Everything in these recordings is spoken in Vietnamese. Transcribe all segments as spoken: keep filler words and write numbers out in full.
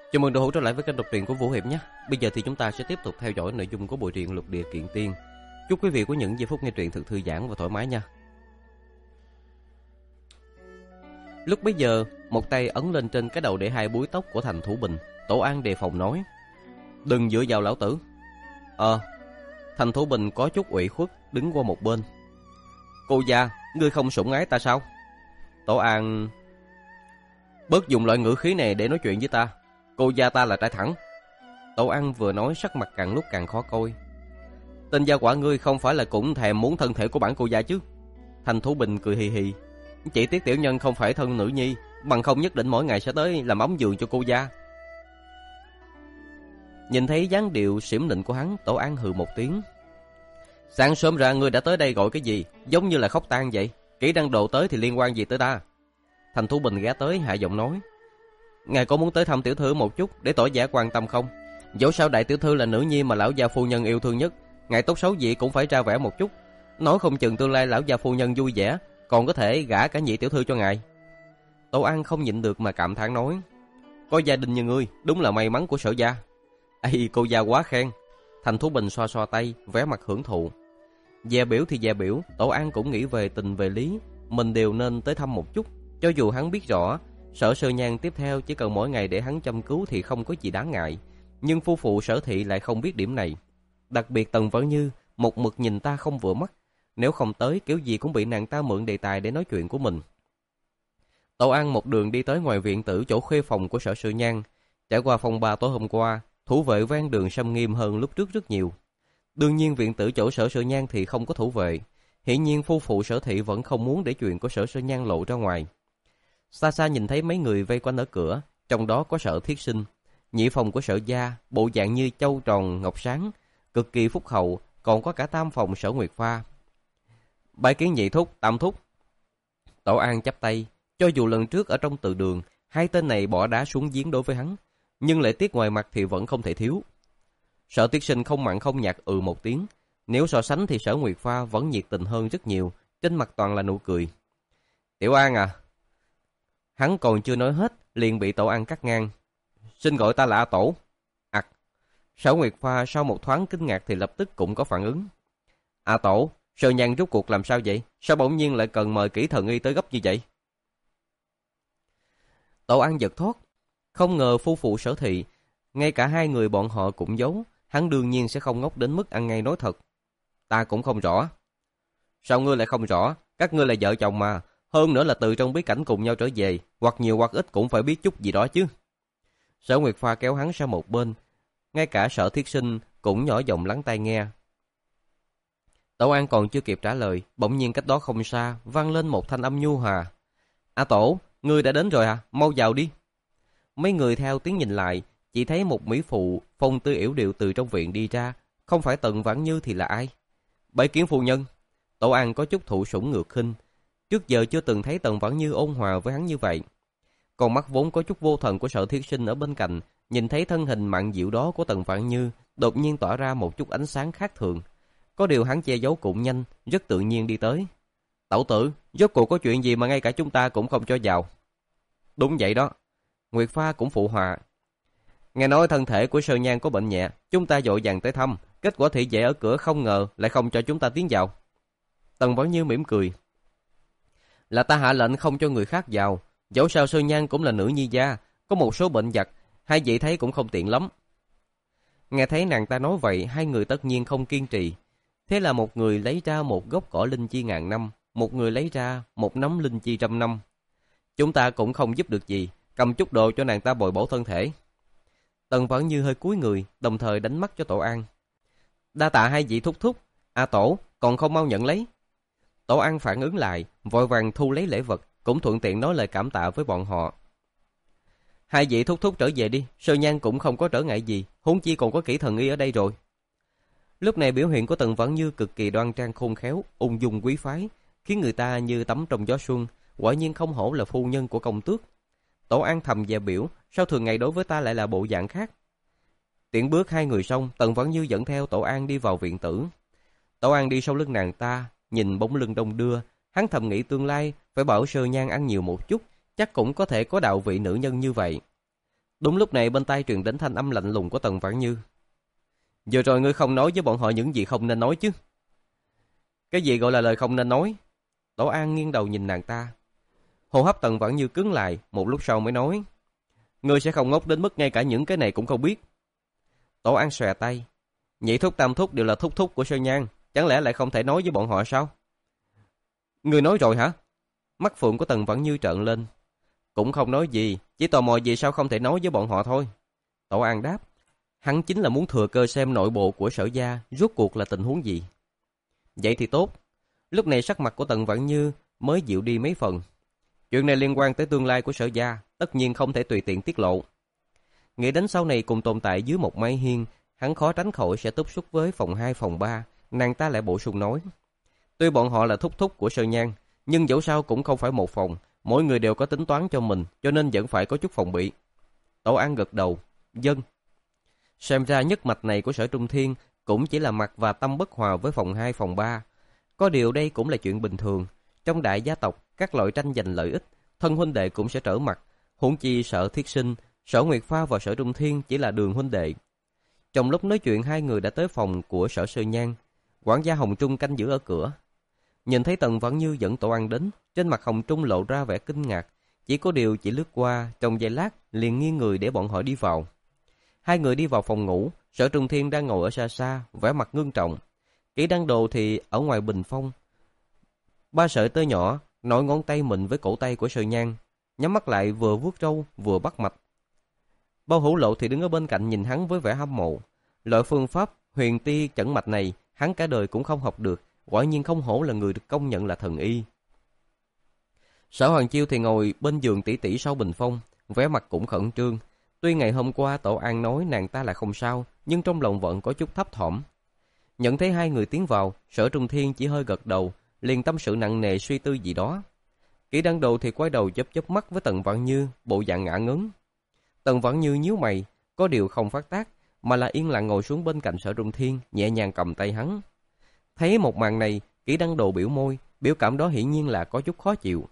Chào mừng đã hỗ trở lại với kênh đọc truyện của Vũ Hiệp nhé. Bây giờ thì chúng ta sẽ tiếp tục theo dõi nội dung của bộ truyện Lục Địa Kiện Tiên. Chúc quý vị có những giây phút nghe truyện thật thư giãn và thoải mái nha. Lúc bấy giờ, một tay ấn lên trên cái đầu để hai búi tóc của Thành Thủ Bình. Tổ An đề phòng nói: "Đừng dựa vào lão tử." Ờ. Thành Thủ Bình có chút ủy khuất đứng qua một bên. "Cô gia, ngươi không sủng ái ta sao?" Tổ An: "Bớt dùng loại ngữ khí này để nói chuyện với ta. Cô gia ta là trai thẳng." Tổ An vừa nói sắc mặt càng lúc càng khó coi. "Tên gia quả ngươi không phải là cũng thèm muốn thân thể của bản cô gia chứ?" Thành Thủ Bình cười hì hì. "Chỉ tiếc tiểu nhân không phải thân nữ nhi, bằng không nhất định mỗi ngày sẽ tới làm ấm giường cho cô gia." Nhìn thấy dáng điệu xỉm nịnh của hắn, Tổ An hừ một tiếng. "Sáng sớm ra ngươi đã tới đây gọi cái gì, giống như là khóc tang vậy. Kỹ năng độ tới thì liên quan gì tới ta?" Thành Thủ Bình ghé tới hạ giọng nói: "Ngài có muốn tới thăm tiểu thư một chút để tỏ vẻ quan tâm không? Dẫu sao đại tiểu thư là nữ nhi mà lão gia phu nhân yêu thương nhất, ngài tốt xấu gì cũng phải ra vẻ một chút. Nói không chừng tương lai lão gia phu nhân vui vẻ, còn có thể gả cả nhị tiểu thư cho ngài." Tổ An không nhịn được mà cảm thán nói: "Có gia đình như ngươi, đúng là may mắn của Sở gia." "Ây, cô gia quá khen." Thành Thủ Bình xoa xoa tay, vẻ mặt hưởng thụ. Dè biểu thì dè biểu, Tổ An cũng nghĩ về tình về lý, mình đều nên tới thăm một chút. Cho dù hắn biết rõ Sở Sơ Nhan tiếp theo chỉ cần mỗi ngày để hắn chăm cứu thì không có gì đáng ngại, nhưng phu phụ Sở Thị lại không biết điểm này. Đặc biệt Tần Vãn Như một mực nhìn ta không vừa mắt, nếu không tới kiểu gì cũng bị nàng ta mượn đề tài để nói chuyện của mình. Tổ An một đường đi tới ngoài viện tử chỗ khuê phòng của Sở Sơ Nhan. Trải qua phòng ba tối hôm qua, thủ vệ ven đường xâm nghiêm hơn lúc trước rất nhiều. Đương nhiên viện tử chỗ Sở Sơ Nhan thì không có thủ vệ. Hiển nhiên phu phụ Sở Thị vẫn không muốn để chuyện của Sở Sơ Nhan lộ ra ngoài. Xa xa nhìn thấy mấy người vây quanh ở cửa, trong đó có Sở Thiết Sinh, nhị phòng của Sở gia, bộ dạng như châu tròn ngọc sáng, cực kỳ phúc hậu, còn có cả tam phòng Sở Nguyệt Pha. "Bái kiến nhị thúc, tam thúc." Tổ An chắp tay, cho dù lần trước ở trong từ đường, hai tên này bỏ đá xuống giếng đối với hắn, nhưng lễ tiết ngoài mặt thì vẫn không thể thiếu. Sở Thiết Sinh không mặn không nhạt ừ một tiếng, nếu so sánh thì Sở Nguyệt Pha vẫn nhiệt tình hơn rất nhiều, trên mặt toàn là nụ cười. "Tiểu An à." Hắn còn chưa nói hết, liền bị Tổ An cắt ngang. "Xin gọi ta là A Tổ." "Ặc." Sở Nguyệt Pha sau một thoáng kinh ngạc thì lập tức cũng có phản ứng. "A Tổ, Sơ Nhan rốt cuộc làm sao vậy? Sao bỗng nhiên lại cần mời kỹ thần y tới gấp như vậy?" Tổ An giật thót, không ngờ phu phụ Sở Thị, ngay cả hai người bọn họ cũng giấu, hắn đương nhiên sẽ không ngốc đến mức ăn ngay nói thật. "Ta cũng không rõ." "Sao ngươi lại không rõ? Các ngươi là vợ chồng mà, hơn nữa là từ trong bí cảnh cùng nhau trở về, hoặc nhiều hoặc ít cũng phải biết chút gì đó chứ." Sở Nguyệt Pha kéo hắn sang một bên, ngay cả Sở Thiết Sinh cũng nhỏ giọng lắng tai nghe. Tổ An còn chưa kịp trả lời, bỗng nhiên cách đó không xa vang lên một thanh âm nhu hòa. "A Tổ, ngươi đã đến rồi à? Mau vào đi." Mấy người theo tiếng nhìn lại, chỉ thấy một mỹ phụ phong tư yểu điệu từ trong viện đi ra, không phải Tần Vãn Như thì là ai? "Bái kiến phu nhân." Tổ An có chút thụ sủng ngược khinh, trước giờ chưa từng thấy Tần Vãn Như ôn hòa với hắn như vậy. Con mắt vốn có chút vô thần của Sở Thiết Sinh ở bên cạnh, nhìn thấy thân hình mặn dịu đó của Tần Vãn Như, đột nhiên tỏa ra một chút ánh sáng khác thường. Có điều hắn che giấu cũng nhanh, rất tự nhiên đi tới. "Tẩu tử, rốt cuộc có chuyện gì mà ngay cả chúng ta cũng không cho vào?" "Đúng vậy đó." Nguyệt Pha cũng phụ họa. "Nghe nói thân thể của Sơ Nhan có bệnh nhẹ, chúng ta vội vàng tới thăm, kết quả thị vệ ở cửa không ngờ lại không cho chúng ta tiến vào." Tần Vãn Như mỉm cười. "Là ta hạ lệnh không cho người khác vào, dẫu sao Sơ Nhan cũng là nữ nhi gia, có một số bệnh vặt, hai vị thấy cũng không tiện lắm." Nghe thấy nàng ta nói vậy, hai người tất nhiên không kiên trì. Thế là một người lấy ra một gốc cỏ linh chi ngàn năm, một người lấy ra một nắm linh chi trăm năm. "Chúng ta cũng không giúp được gì, cầm chút đồ cho nàng ta bồi bổ thân thể." Tần Vãn Như hơi cúi người, đồng thời đánh mắt cho Tổ An. "Đa tạ hai vị thúc thúc. A Tổ, còn không mau nhận lấy." Tổ An phản ứng lại, vội vàng thu lấy lễ vật, cũng thuận tiện nói lời cảm tạ với bọn họ. "Hai vị thúc thúc trở về đi, Sơ Nhan cũng không có trở ngại gì, huống chi còn có kỹ thần y ở đây rồi." Lúc này biểu hiện của Tần Vãn Như cực kỳ đoan trang khôn khéo, ung dung quý phái, khiến người ta như tắm trong gió xuân, quả nhiên không hổ là phu nhân của công tước. Tổ An thầm dè biểu, sao thường ngày đối với ta lại là bộ dạng khác. Tiễn bước hai người xong, Tần Vãn Như dẫn theo Tổ An đi vào viện tử. Tổ An đi sau lưng nàng ta, nhìn bóng lưng đông đưa, hắn thầm nghĩ tương lai phải bảo Sơ Nhan ăn nhiều một chút, chắc cũng có thể có đạo vị nữ nhân như vậy. Đúng lúc này bên tai truyền đến thanh âm lạnh lùng của Tần Vãn Như. Vừa rồi ngươi không nói với bọn họ những gì không nên nói chứ? Cái gì gọi là lời không nên nói? Tổ An nghiêng đầu nhìn nàng ta. Hô hấp Tần Vãn Như cứng lại, một lúc sau mới nói. Ngươi sẽ không ngốc đến mức ngay cả những cái này cũng không biết. Tổ An xòe tay. Nhị thúc tam thúc đều là thúc thúc của Sơn Nhan, chẳng lẽ lại không thể nói với bọn họ sao? Ngươi nói rồi hả? Mắt phượng của Tần Vãn Như trợn lên. Cũng không nói gì, chỉ tò mò gì sao không thể nói với bọn họ thôi. Tổ An đáp. Hắn chính là muốn thừa cơ xem nội bộ của Sở gia rốt cuộc là tình huống gì. Vậy thì tốt. Lúc này sắc mặt của Tần Vãn Như mới dịu đi mấy phần. Chuyện này liên quan tới tương lai của Sở gia, tất nhiên không thể tùy tiện tiết lộ. Nghĩ đến sau này cùng tồn tại dưới một mái hiên, hắn khó tránh khỏi sẽ tiếp xúc với phòng hai phòng ba, nàng ta lại bổ sung nói. Tuy bọn họ là thúc thúc của Sơn Nhan, nhưng dẫu sao cũng không phải một phòng, mỗi người đều có tính toán cho mình, cho nên vẫn phải có chút phòng bị. Tổ An gật đầu, dân. Xem ra nhất mạch này của Sở Trung Thiên cũng chỉ là mặt và tâm bất hòa với phòng hai phòng ba. Có điều đây cũng là chuyện bình thường. Trong đại gia tộc, các loại tranh giành lợi ích, thân huynh đệ cũng sẽ trở mặt. Huống chi Sở Thiết Sinh, Sở Nguyệt Pha và Sở Trung Thiên chỉ là đường huynh đệ. Trong lúc nói chuyện, hai người đã tới phòng của Sở Sơn Nhan. Quản gia Hồng Trung canh giữ ở cửa. Nhìn thấy Tần Vãn Như dẫn Tổ An đến, trên mặt Hồng Trung lộ ra vẻ kinh ngạc. Chỉ có điều chỉ lướt qua, trong giây lát liền nghiêng người để bọn họ đi vào. Hai người đi vào phòng ngủ, Sở Trung Thiên đang ngồi ở xa xa, vẻ mặt ngưng trọng. Kỷ Đăng Đồ thì ở ngoài bình phong. Ba sợi tơ nhỏ, nổi ngón tay mình với cổ tay của Sơn Nhan, nhắm mắt lại vừa vuốt râu vừa bắt mạch. Bao Hữu Lộ thì đứng ở bên cạnh nhìn hắn với vẻ hâm mộ. Loại phương pháp huyền ti chẩn mạch này, hắn cả đời cũng không học được, quả nhiên không hổ là người được công nhận là thần y. Sở Hoàng Chiêu thì ngồi bên giường tỷ tỷ sau bình phong, vẻ mặt cũng khẩn trương. Tuy ngày hôm qua Tổ An nói nàng ta là không sao, nhưng trong lòng vẫn có chút thấp thỏm. Nhận thấy hai người tiến vào, Sở Trung Thiên chỉ hơi gật đầu, liền tâm sự nặng nề suy tư gì đó. Kỷ Đăng Đồ thì quay đầu chớp chớp mắt với Tần Vãn Như, bộ dạng ngả ngớn. Tần Vãn Như nhíu mày, có điều không phát tác, mà là yên lặng ngồi xuống bên cạnh Sở Trung Thiên, nhẹ nhàng cầm tay hắn. Thấy một màn này, Kỷ Đăng Đồ biểu môi, biểu cảm đó hiển nhiên là có chút khó chịu.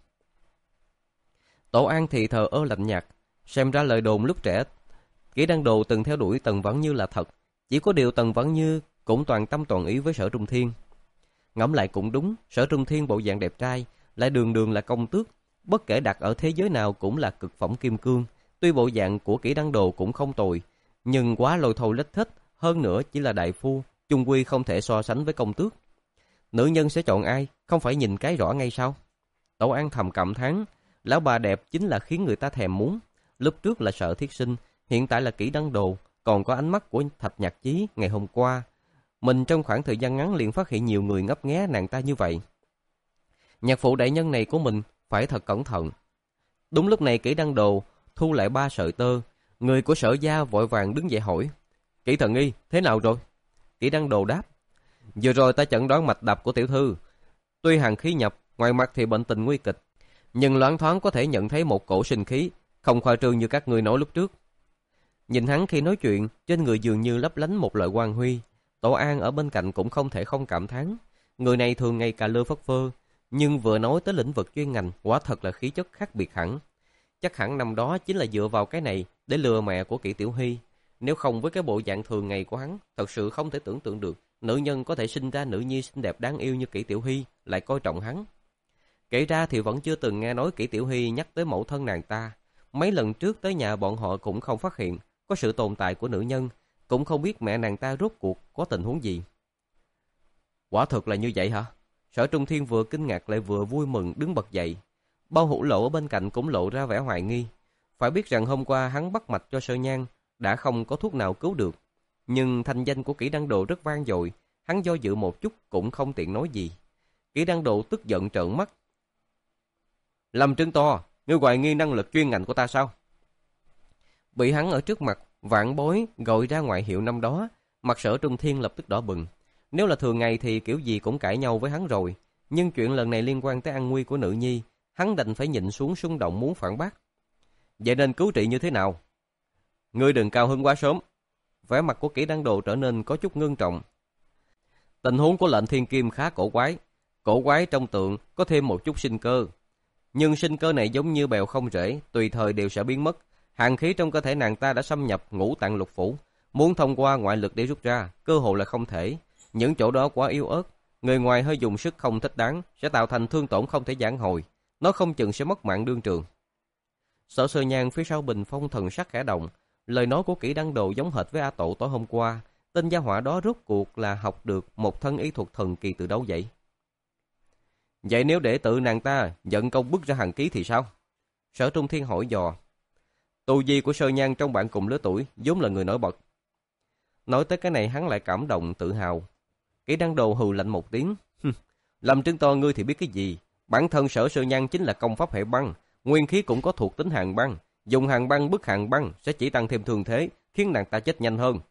Tổ An thì thờ ơ lạnh nhạt, xem ra lời đồn lúc trẻ Kỷ Đăng Đồ từng theo đuổi Tần Vãn Như là thật, chỉ có điều Tần Vãn Như cũng toàn tâm toàn ý với Sở Trung Thiên. Ngẫm lại cũng đúng, Sở Trung Thiên bộ dạng đẹp trai, lại đường đường là công tước, bất kể đặt ở thế giới nào cũng là cực phẩm kim cương. Tuy bộ dạng của Kỷ Đăng Đồ cũng không tồi, nhưng quá lôi thôi lết thích, hơn nữa chỉ là đại phu, chung quy không thể so sánh với công tước. Nữ nhân sẽ chọn ai, không phải nhìn cái rõ ngay sao? Tổ An thầm cảm thán, lão bà đẹp chính là khiến người ta thèm muốn. Lúc trước là Sở Thiết Sinh, hiện tại là Kỷ Đăng Đồ, còn có ánh mắt của Thạch Nhạc Chí ngày hôm qua. Mình trong khoảng thời gian ngắn liền phát hiện nhiều người ngấp nghé nàng ta như vậy. Nhạc phụ đại nhân này của mình phải thật cẩn thận. Đúng lúc này Kỷ Đăng Đồ thu lại ba sợi tơ, người của Sở gia vội vàng đứng dậy hỏi: Kỷ thần y, thế nào rồi? Kỷ Đăng Đồ đáp: Vừa rồi ta chẩn đoán mạch đập của tiểu thư, tuy hàn khí nhập, ngoài mặt thì bệnh tình nguy kịch, nhưng loáng thoáng có thể nhận thấy một cổ sinh khí, không khoa trương như các ngươi nói lúc trước. Nhìn hắn khi nói chuyện, trên người dường như lấp lánh một loại quang huy. Tổ An ở bên cạnh cũng không thể không cảm thán, người này thường ngày cà lơ phất phơ, nhưng vừa nói tới lĩnh vực chuyên ngành, quả thật là khí chất khác biệt hẳn. Chắc hẳn năm đó chính là dựa vào cái này để lừa mẹ của Kỷ Tiểu Hy. Nếu không với cái bộ dạng thường ngày của hắn, thật sự không thể tưởng tượng được nữ nhân có thể sinh ra nữ nhi xinh đẹp đáng yêu như Kỷ Tiểu Hy lại coi trọng hắn. Kể ra thì vẫn chưa từng nghe nói Kỷ Tiểu Hy nhắc tới mẫu thân nàng ta. Mấy lần trước tới nhà bọn họ cũng không phát hiện có sự tồn tại của nữ nhân, cũng không biết mẹ nàng ta rốt cuộc có tình huống gì. Quả thực là như vậy hả? Sở Trung Thiên vừa kinh ngạc lại vừa vui mừng đứng bật dậy. Bao Hữu Lộ ở bên cạnh cũng lộ ra vẻ hoài nghi. Phải biết rằng hôm qua hắn bắt mạch cho Sơn Nhan đã không có thuốc nào cứu được, nhưng thanh danh của Kỷ Đăng Đồ rất vang dội, hắn do dự một chút cũng không tiện nói gì. Kỷ Đăng Đồ tức giận trợn mắt: Lâm Trấn To, ngươi hoài nghi năng lực chuyên ngành của ta sao? Bị hắn ở trước mặt vạn bối gọi ra ngoại hiệu năm đó, mặt Sở Trung Thiên lập tức đỏ bừng. Nếu là thường ngày thì kiểu gì cũng cãi nhau với hắn rồi, nhưng chuyện lần này liên quan tới an nguy của nữ nhi, hắn đành phải nhịn xuống xung động muốn phản bác. Vậy nên cứu trị như thế nào? Ngươi đừng cao hứng quá sớm. Vẻ mặt của Kỷ Đăng Đồ trở nên có chút ngưng trọng. Tình huống của lệnh thiên kim khá cổ quái. Cổ quái trong tượng có thêm một chút sinh cơ, nhưng sinh cơ này giống như bèo không rễ, tùy thời đều sẽ biến mất. Hàn khí trong cơ thể nàng ta đã xâm nhập ngũ tạng lục phủ, muốn thông qua ngoại lực để rút ra, cơ hội là không thể. Những chỗ đó quá yếu ớt, người ngoài hơi dùng sức không thích đáng sẽ tạo thành thương tổn không thể vãn hồi, nó không chừng sẽ mất mạng đương trường. Sở Sơ Nhan phía sau bình phong thần sắc khẽ động, lời nói của Kỷ Đăng Đồ giống hệt với A Tổ tối hôm qua, tên gia hỏa đó rốt cuộc là học được một thân y thuật thần kỳ từ đâu vậy? Vậy nếu để tự nàng ta giận công bức ra hàn ký thì sao? Sở Trung Thiên hỏi dò. Tu vi của Sơ Nhan trong bạn cùng lứa tuổi vốn là người nổi bật. Nói tới cái này hắn lại cảm động tự hào. Kỷ Đăng Đồ hừ lạnh một tiếng. Làm trứng to ngươi thì biết cái gì? Bản thân Sở Sơ Nhan chính là công pháp hệ băng, nguyên khí cũng có thuộc tính hàn băng. Dùng hàn băng bức hàn băng sẽ chỉ tăng thêm thương thế, khiến nàng ta chết nhanh hơn.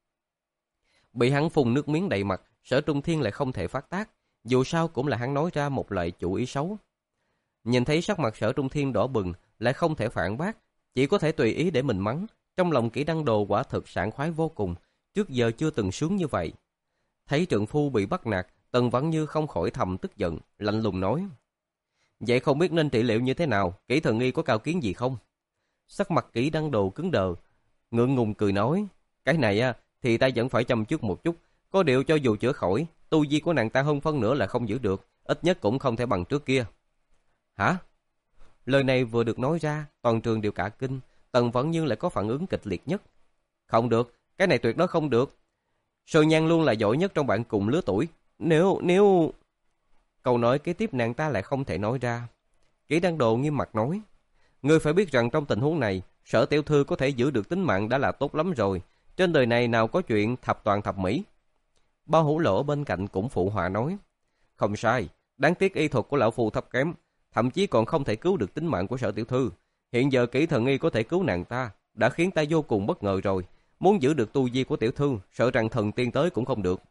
Bị hắn phun nước miếng đầy mặt, Sở Trung Thiên lại không thể phát tác. Dù sao cũng là hắn nói ra một loại chủ ý xấu. Nhìn thấy sắc mặt Sở Trung Thiên đỏ bừng, lại không thể phản bác, chỉ có thể tùy ý để mình mắng. Trong lòng Kỷ Đăng Đồ quả thực sảng khoái vô cùng, trước giờ chưa từng sướng như vậy. Thấy trượng phu bị bắt nạt, Tần Vãn Như không khỏi thầm tức giận, lạnh lùng nói. Vậy không biết nên trị liệu như thế nào, Kỷ thần y có cao kiến gì không? Sắc mặt Kỷ Đăng Đồ cứng đờ, ngượng ngùng cười nói. Cái này á, thì ta vẫn phải chăm chút một chút, có điều cho dù chữa khỏi, tu vi của nàng ta hơn phân nửa là không giữ được, ít nhất cũng không thể bằng trước kia. Hả? Lời này vừa được nói ra, toàn trường đều cả kinh, Tần Vãn Như lại có phản ứng kịch liệt nhất. Không được, cái này tuyệt đối không được. Sơ Nhan luôn là giỏi nhất trong bạn cùng lứa tuổi. Nếu, nếu... Câu nói kế tiếp nàng ta lại không thể nói ra. Kỷ Đăng Đồ nghiêm mặt nói. Ngươi phải biết rằng trong tình huống này, Sở tiểu thư có thể giữ được tính mạng đã là tốt lắm rồi. Trên đời này nào có chuyện thập toàn thập mỹ. Bao Hữu Lộ bên cạnh cũng phụ họa nói. Không sai, đáng tiếc y thuật của lão phu thấp kém, thậm chí còn không thể cứu được tính mạng của Sở tiểu thư. Hiện giờ Kỷ thần y có thể cứu nàng ta, đã khiến ta vô cùng bất ngờ rồi. Muốn giữ được tu vi của tiểu thư, sợ rằng thần tiên tới cũng không được.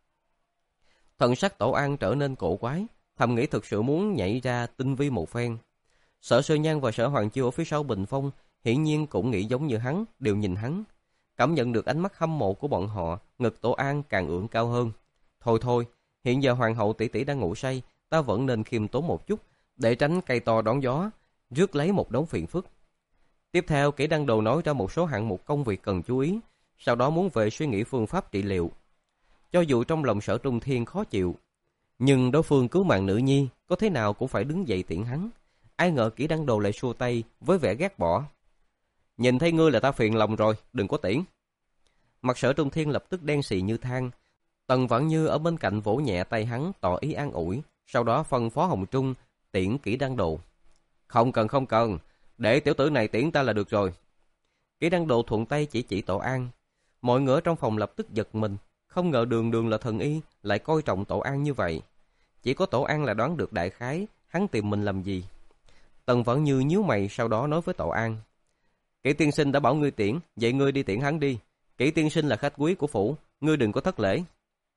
Thần sắc Tổ An trở nên cổ quái, thầm nghĩ thực sự muốn nhảy ra tinh vi một phen. Sở Sơ Nhan và Sở Hoàng Chiêu ở phía sau bình phong, hiển nhiên cũng nghĩ giống như hắn, đều nhìn hắn. Cảm nhận được ánh mắt hâm mộ của bọn họ, ngực Tổ An càng ưỡn cao hơn. Thôi thôi, hiện giờ Hoàng hậu tỷ tỷ đang ngủ say, ta vẫn nên khiêm tốn một chút, để tránh cây to đón gió, rước lấy một đống phiền phức. Tiếp theo, Kỷ Đăng Đồ nói ra một số hạng mục công việc cần chú ý, sau đó muốn về suy nghĩ phương pháp trị liệu. Cho dù trong lòng Sở Trung Thiên khó chịu, nhưng đối phương cứu mạng nữ nhi, có thế nào cũng phải đứng dậy tiễn hắn. Ai ngờ Kỷ Đăng Đồ lại xua tay với vẻ ghét bỏ. Nhìn thấy ngươi là ta phiền lòng rồi, đừng có tiễn. Mặt Sở Trung Thiên lập tức đen xì như than. Tần Vãn Như ở bên cạnh vỗ nhẹ tay hắn, tỏ ý an ủi, sau đó phân phó Hồng Trung tiễn Kỷ Đăng Đồ. Không cần không cần, để tiểu tử này tiễn ta là được rồi. Kỷ Đăng Đồ thuận tay chỉ chỉ Tổ An. Mọi người ở trong phòng lập tức giật mình, không ngờ Đường Đường là thần y lại coi trọng Tổ An như vậy. Chỉ có Tổ An là đoán được đại khái hắn tìm mình làm gì. Tần Vãn Như nhíu mày, sau đó nói với Tổ An. Kỷ tiên sinh đã bảo ngươi tiễn, vậy ngươi đi tiễn hắn đi. Kỷ tiên sinh là khách quý của phủ, ngươi đừng có thất lễ.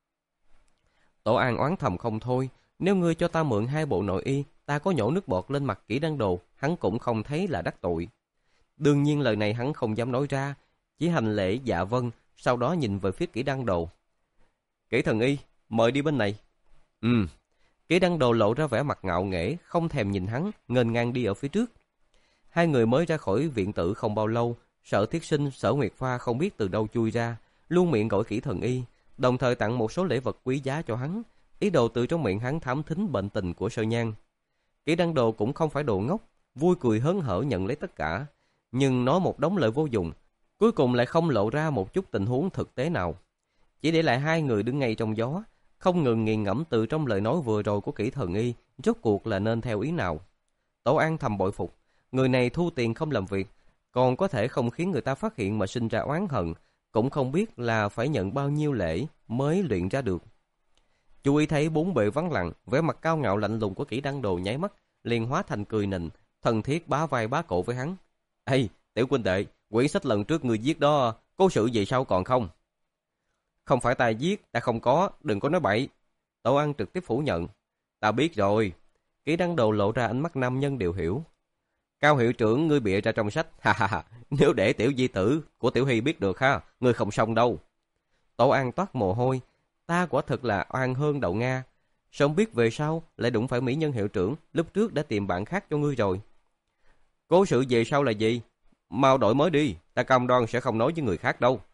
Tổ An oán thầm không thôi, nếu ngươi cho ta mượn hai bộ nội y, ta có nhổ nước bọt lên mặt Kỷ Đăng Đồ, hắn cũng không thấy là đắc tội. Đương nhiên lời này hắn không dám nói ra, chỉ hành lễ dạ vâng, sau đó nhìn về phía Kỷ Đăng Đồ. Kỷ thần y, mời đi bên này. Ừ. Kỷ Đăng Đồ lộ ra vẻ mặt ngạo nghễ, không thèm nhìn hắn, nghênh ngang đi ở phía trước. Hai người mới ra khỏi viện tử không bao lâu, Sở Thiết Sinh, Sở Nguyệt Pha không biết từ đâu chui ra, luôn miệng gọi Kỷ thần y, đồng thời tặng một số lễ vật quý giá cho hắn, ý đồ từ trong miệng hắn thám thính bệnh tình của Sơ Nhan. Kỷ Đăng Đồ cũng không phải đồ ngốc, vui cười hớn hở nhận lấy tất cả, nhưng nói một đống lời vô dụng, cuối cùng lại không lộ ra một chút tình huống thực tế nào. Chỉ để lại hai người đứng ngay trong gió, không ngừng nghiền ngẫm từ trong lời nói vừa rồi của Kỷ thần y, rốt cuộc là nên theo ý nào. Tổ An thầm bội phục, người này thu tiền không làm việc, còn có thể không khiến người ta phát hiện mà sinh ra oán hận, cũng không biết là phải nhận bao nhiêu lễ mới luyện ra được. Chú ý thấy bốn bề vắng lặng, vẻ mặt cao ngạo lạnh lùng của Kỷ Đăng Đồ nháy mắt, liền hóa thành cười nịnh, thân thiết bá vai bá cổ với hắn. Ê, tiểu huynh đệ, quyển sách lần trước người viết đó, có sự gì sao còn không? Không phải ta viết, ta không có, đừng có nói bậy. Tổ An trực tiếp phủ nhận. Ta biết rồi. Kỷ Đăng Đồ lộ ra ánh mắt nam nhân đều hiểu. Cao hiệu trưởng ngươi bịa ra trong sách, ha ha ha, nếu để tiểu di tử của Tiểu Hy biết được ha, ngươi không xong đâu. Tổ An toát mồ hôi, ta quả thật là oan hơn đậu Nga. Sao biết về sau lại đụng phải mỹ nhân hiệu trưởng, lúc trước đã tìm bạn khác cho ngươi rồi. Cố sự về sau là gì? mau đổi mới đi, ta cam đoan sẽ không nói với người khác đâu.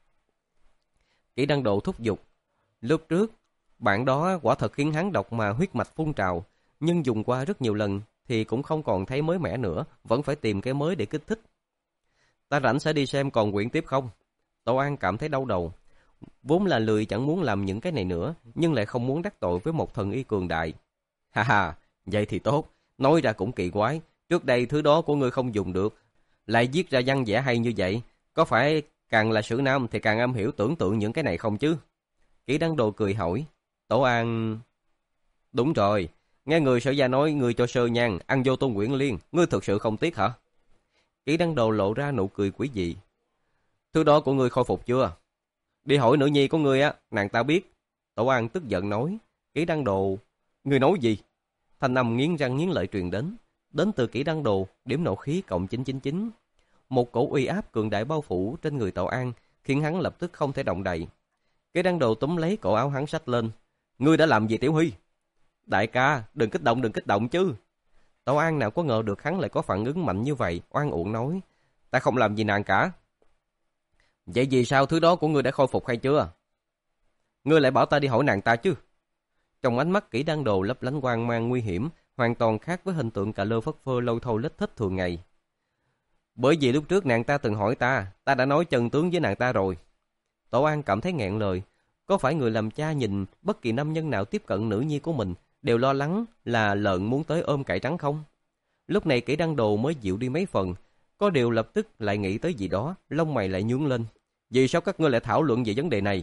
Kỷ Đăng Độ thúc giục. Lúc trước, bản đó quả thật khiến hắn đọc mà huyết mạch phun trào, nhưng dùng qua rất nhiều lần thì cũng không còn thấy mới mẻ nữa, vẫn phải tìm cái mới để kích thích. Ta rảnh sẽ đi xem còn quyển tiếp không? Tổ An cảm thấy đau đầu. Vốn là lười chẳng muốn làm những cái này nữa, nhưng lại không muốn đắc tội với một thần y cường đại. Ha ha, vậy thì tốt, nói ra cũng kỳ quái, trước đây thứ đó của ngươi không dùng được, lại viết ra văn vẽ hay như vậy, có phải càng là sử nam thì càng am hiểu tưởng tượng những cái này không chứ? Kỷ Đăng Đồ cười hỏi. Tổ An... Đúng rồi, nghe người sở gia nói ngươi cho Sơ Nhan ăn vô Tôn Quyển Liên, ngươi thực sự không tiếc hả? Kỷ Đăng Đồ lộ ra nụ cười quỷ dị. Thứ đó của ngươi khôi phục chưa? Đi hỏi nữ nhi của ngươi á, nàng ta biết. Tổ An tức giận nói. Kỷ Đăng Đồ... Ngươi nói gì? Thanh âm nghiến răng nghiến lợi truyền đến. Đến từ Kỷ Đăng Đồ, điểm nộ khí cộng chín chín chín. Một cổ uy áp cường đại bao phủ trên người Tổ An, khiến hắn lập tức không thể động đậy. Kỷ Đăng Đồ túm lấy cổ áo hắn xách lên. Ngươi đã làm gì Tiểu Huy? Đại ca, đừng kích động, đừng kích động chứ. Tổ An nào có ngờ được hắn lại có phản ứng mạnh như vậy, oan uổng nói. Ta không làm gì nàng cả. Vậy vì sao thứ đó của ngươi đã khôi phục hay chưa? Ngươi lại bảo ta đi hỏi nàng ta chứ? Trong ánh mắt Kỷ Đăng Đồ lấp lánh quang mang nguy hiểm, hoàn toàn khác với hình tượng cà lơ phất phơ lâu thâu lết thích thường ngày. Bởi vì lúc trước nàng ta từng hỏi ta, ta đã nói chân tướng với nàng ta rồi. Tổ An cảm thấy nghẹn lời. Có phải người làm cha nhìn bất kỳ nam nhân nào tiếp cận nữ nhi của mình đều lo lắng là lợn muốn tới ôm cải trắng không? Lúc này Kỷ Đăng Đồ mới dịu đi mấy phần, có điều lập tức lại nghĩ tới gì đó, lông mày lại nhướng lên. Vì sao các ngươi lại thảo luận về vấn đề này?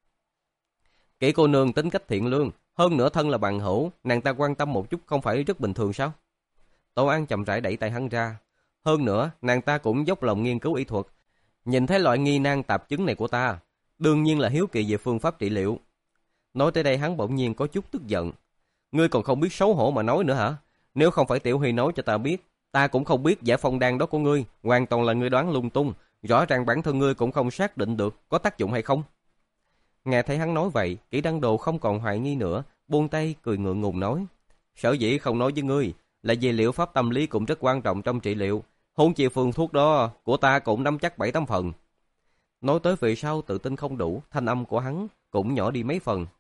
Kỷ cô nương tính cách thiện lương, hơn nữa thân là bằng hữu, nàng ta quan tâm một chút không phải rất bình thường sao? Tổ An chậm rãi đẩy tay hắn ra. Hơn nữa, nàng ta cũng dốc lòng nghiên cứu y thuật. Nhìn thấy loại nghi nan tạp chứng này của ta, đương nhiên là hiếu kỳ về phương pháp trị liệu. Nói tới đây hắn bỗng nhiên có chút tức giận. Ngươi còn không biết xấu hổ mà nói nữa hả? Nếu không phải Tiểu Huy nói cho ta biết, ta cũng không biết giải phong đan đó của ngươi, hoàn toàn là ngươi đoán lung tung. Rõ ràng bản thân ngươi cũng không xác định được có tác dụng hay không. Nghe thấy hắn nói vậy, Kỷ Đăng Đồ không còn hoài nghi nữa, buông tay cười ngượng ngùng nói. Sở dĩ không nói với ngươi, là vì liệu pháp tâm lý cũng rất quan trọng trong trị liệu. Hôn chi phương thuốc đó của ta cũng nắm chắc bảy tám phần. Nói tới vì sao tự tin không đủ, thanh âm của hắn cũng nhỏ đi mấy phần.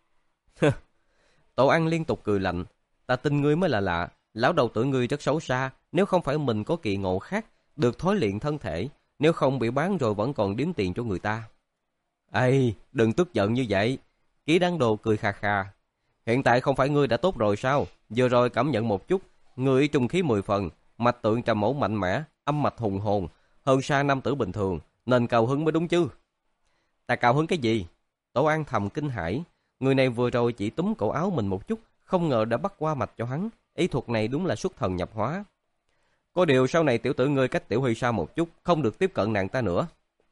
Tổ An liên tục cười lạnh. Ta tin ngươi mới là lạ, lão đầu tử ngươi rất xấu xa, nếu không phải mình có kỳ ngộ khác, được thối luyện thân thể, nếu không bị bán rồi vẫn còn điếm tiền cho người ta. Ây, đừng tức giận như vậy. Kỷ Đăng Đồ cười khà khà. Hiện tại không phải ngươi đã tốt rồi sao? Vừa rồi cảm nhận một chút, ngươi trung khí mười phần, mạch tượng trầm mẫu mạnh mẽ, âm mạch hùng hồn, hơn xa nam tử bình thường, nên cao hứng mới đúng chứ. Ta cao hứng cái gì? Tổ An thầm kinh hãi. Người này vừa rồi chỉ túm cổ áo mình một chút, không ngờ đã bắt qua mạch cho hắn. Ý thuật này đúng là xuất thần nhập hóa. Có điều sau này tiểu tử ngươi cách Tiểu Huy xa một chút, không được tiếp cận nàng ta nữa.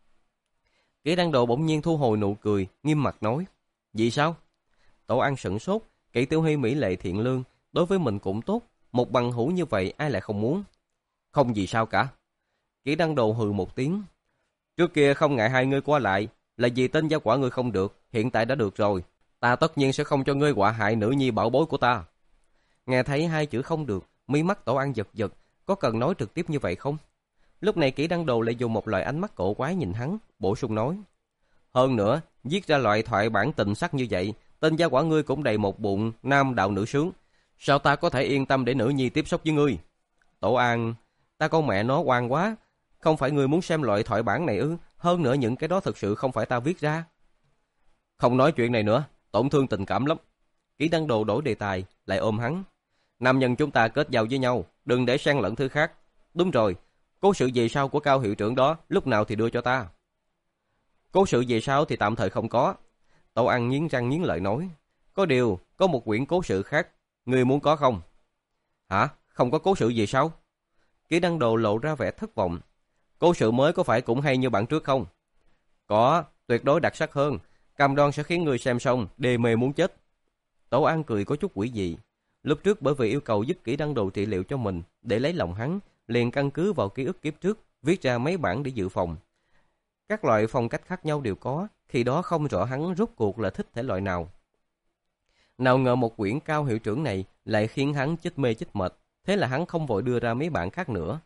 Kỷ Đăng Độ bỗng nhiên thu hồi nụ cười, nghiêm mặt nói. Vì sao? Tổ An sửng sốt. Kỷ Tiểu Huy mỹ lệ thiện lương, đối với mình cũng tốt. Một bằng hữu như vậy ai lại không muốn? Không gì sao cả. Kỷ Đăng Độ hừ một tiếng. Trước kia không ngại hai ngươi qua lại, là vì tên gia quả ngươi không được, hiện tại đã được rồi. Ta tất nhiên sẽ không cho ngươi họa hại nữ nhi bảo bối của ta. Nghe thấy hai chữ không được, mí mắt Tổ An giật giật. Có cần nói trực tiếp như vậy không? Lúc này Kỷ Đăng Đồ lại dùng một loại ánh mắt cổ quái nhìn hắn, bổ sung nói. Hơn nữa, viết ra loại thoại bản tình sắc như vậy, tên gia quả ngươi cũng đầy một bụng nam đạo nữ sướng. Sao ta có thể yên tâm để nữ nhi tiếp xúc với ngươi? Tổ An, ta con mẹ nó oan quá. Không phải ngươi muốn xem loại thoại bản này ư? Hơn nữa những cái đó thực sự không phải ta viết ra. Không nói chuyện này nữa, tổn thương tình cảm lắm. Kỷ Đăng Đồ đổi đề tài, lại ôm hắn. Nam nhân chúng ta kết giao với nhau, đừng để xen lẫn thứ khác. Đúng rồi, cố sự về sau của Cao hiệu trưởng đó, lúc nào thì đưa cho ta. Cố sự về sau thì tạm thời không có. Tổ An nghiến răng nghiến lợi nói. Có điều, có một quyển cố sự khác, ngươi muốn có không? Hả? Không có cố sự về sau? Kỷ Đăng Đồ lộ ra vẻ thất vọng. Cố sự mới có phải cũng hay như bản trước không? Có, tuyệt đối đặc sắc hơn. Cam đoan sẽ khiến người xem xong đê mê muốn chết. Tổ An cười có chút quỷ dị. Lúc trước bởi vì yêu cầu giúp Kỷ Đăng Đồ trị liệu cho mình, để lấy lòng hắn, liền căn cứ vào ký ức kiếp trước, viết ra mấy bản để dự phòng. Các loại phong cách khác nhau đều có, khi đó không rõ hắn rốt cuộc là thích thể loại nào. Nào ngờ một quyển Cao hiệu trưởng này lại khiến hắn chết mê chết mệt, thế là hắn không vội đưa ra mấy bản khác nữa.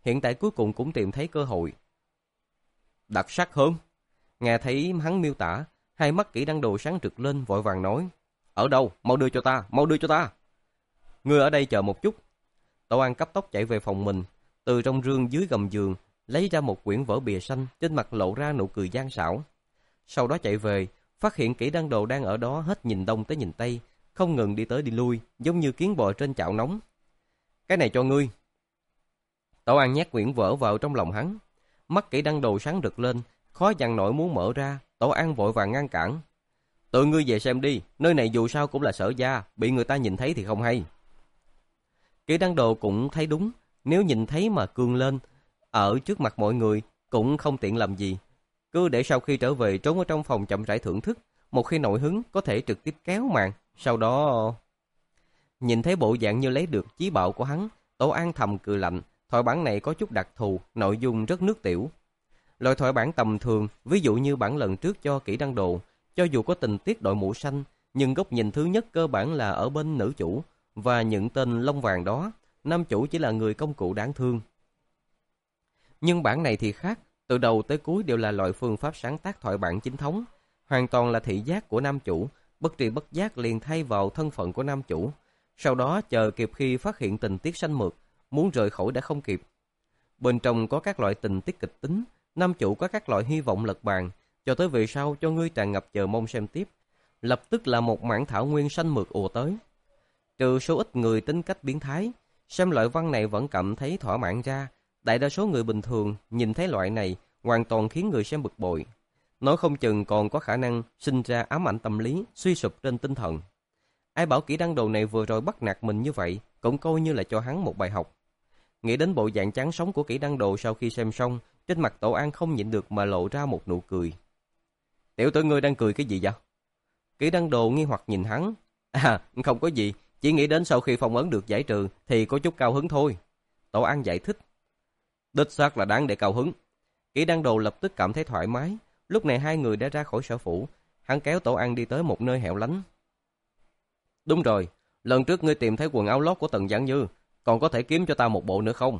hiện tại cuối cùng cũng tìm thấy cơ hội. Đặc sắc hơn. Nghe thấy hắn miêu tả, hai mắt Kỷ Đăng Đồ sáng rực lên vội vàng nói. Ở đâu? Mau đưa cho ta, mau đưa cho ta. Ngươi ở đây chờ một chút. Tổ An cấp tốc chạy về phòng mình, từ trong rương dưới gầm giường lấy ra một quyển vở bìa xanh, trên mặt lộ ra nụ cười gian xảo. Sau đó chạy về, phát hiện Kỷ Đăng Đồ đang ở đó hết nhìn đông tới nhìn tây, không ngừng đi tới đi lui, giống như kiến bò trên chảo nóng. Cái này cho ngươi. Tổ An nhét quyển vở vào trong lòng hắn. Mắt Kỷ Đăng Đồ sáng rực lên, khó dằn nổi muốn mở ra. Tổ An vội vàng ngăn cản. Tự ngươi về xem đi, nơi này dù sao cũng là Sở gia, bị người ta nhìn thấy thì không hay. Kỷ Đăng Đồ cũng thấy đúng, nếu nhìn thấy mà cương lên, ở trước mặt mọi người cũng không tiện làm gì. Cứ để sau khi trở về trốn ở trong phòng chậm rãi thưởng thức, một khi nổi hứng có thể trực tiếp kéo màn, sau đó... Nhìn thấy bộ dạng như lấy được chí bảo của hắn, Tổ An thầm cười lạnh, thoại bản này có chút đặc thù, nội dung rất nước tiểu. Loại thoại bản tầm thường, ví dụ như bản lần trước cho Kỷ Đăng Đồ, cho dù có tình tiết đội mũ xanh, nhưng góc nhìn thứ nhất cơ bản là ở bên nữ chủ, và những tên lông vàng đó, nam chủ chỉ là người công cụ đáng thương. Nhưng bản này thì khác, từ đầu tới cuối đều là loại phương pháp sáng tác thoại bản chính thống, hoàn toàn là thị giác của nam chủ, bất tri bất giác liền thay vào thân phận của nam chủ, sau đó chờ kịp khi phát hiện tình tiết xanh mượt, muốn rời khỏi đã không kịp. Bên trong có các loại tình tiết kịch tính, nam chủ có các loại hy vọng lật bàn, cho tới về sau cho ngươi tràn ngập chờ mong xem tiếp, lập tức là một mảng thảo nguyên xanh mượt ùa tới. Trừ số ít người tính cách biến thái, xem loại văn này vẫn cảm thấy thỏa mãn ra, đại đa số người bình thường nhìn thấy loại này hoàn toàn khiến người xem bực bội. Nói không chừng còn có khả năng sinh ra ám ảnh tâm lý, suy sụp trên tinh thần. Ai bảo Kỷ Đăng Đồ này vừa rồi bắt nạt mình như vậy, cũng coi như là cho hắn một bài học. Nghĩ đến bộ dạng chán sống của Kỷ Đăng Đồ sau khi xem xong, trên mặt Tổ An không nhịn được mà lộ ra một nụ cười. Tiểu tử ngươi đang cười cái gì vậy? Kỷ Đăng Đồ nghi hoặc nhìn hắn. À, không có gì, chỉ nghĩ đến sau khi phong ấn được giải trừ thì có chút cao hứng thôi. Tổ An giải thích. Đích xác là đáng để cao hứng. Kỷ Đăng Đồ lập tức cảm thấy thoải mái. Lúc này hai người đã ra khỏi sở phủ, hắn kéo Tổ An đi tới một nơi hẻo lánh. Đúng rồi, lần trước ngươi tìm thấy quần áo lót của Tần Giảng Như, còn có thể kiếm cho ta một bộ nữa không?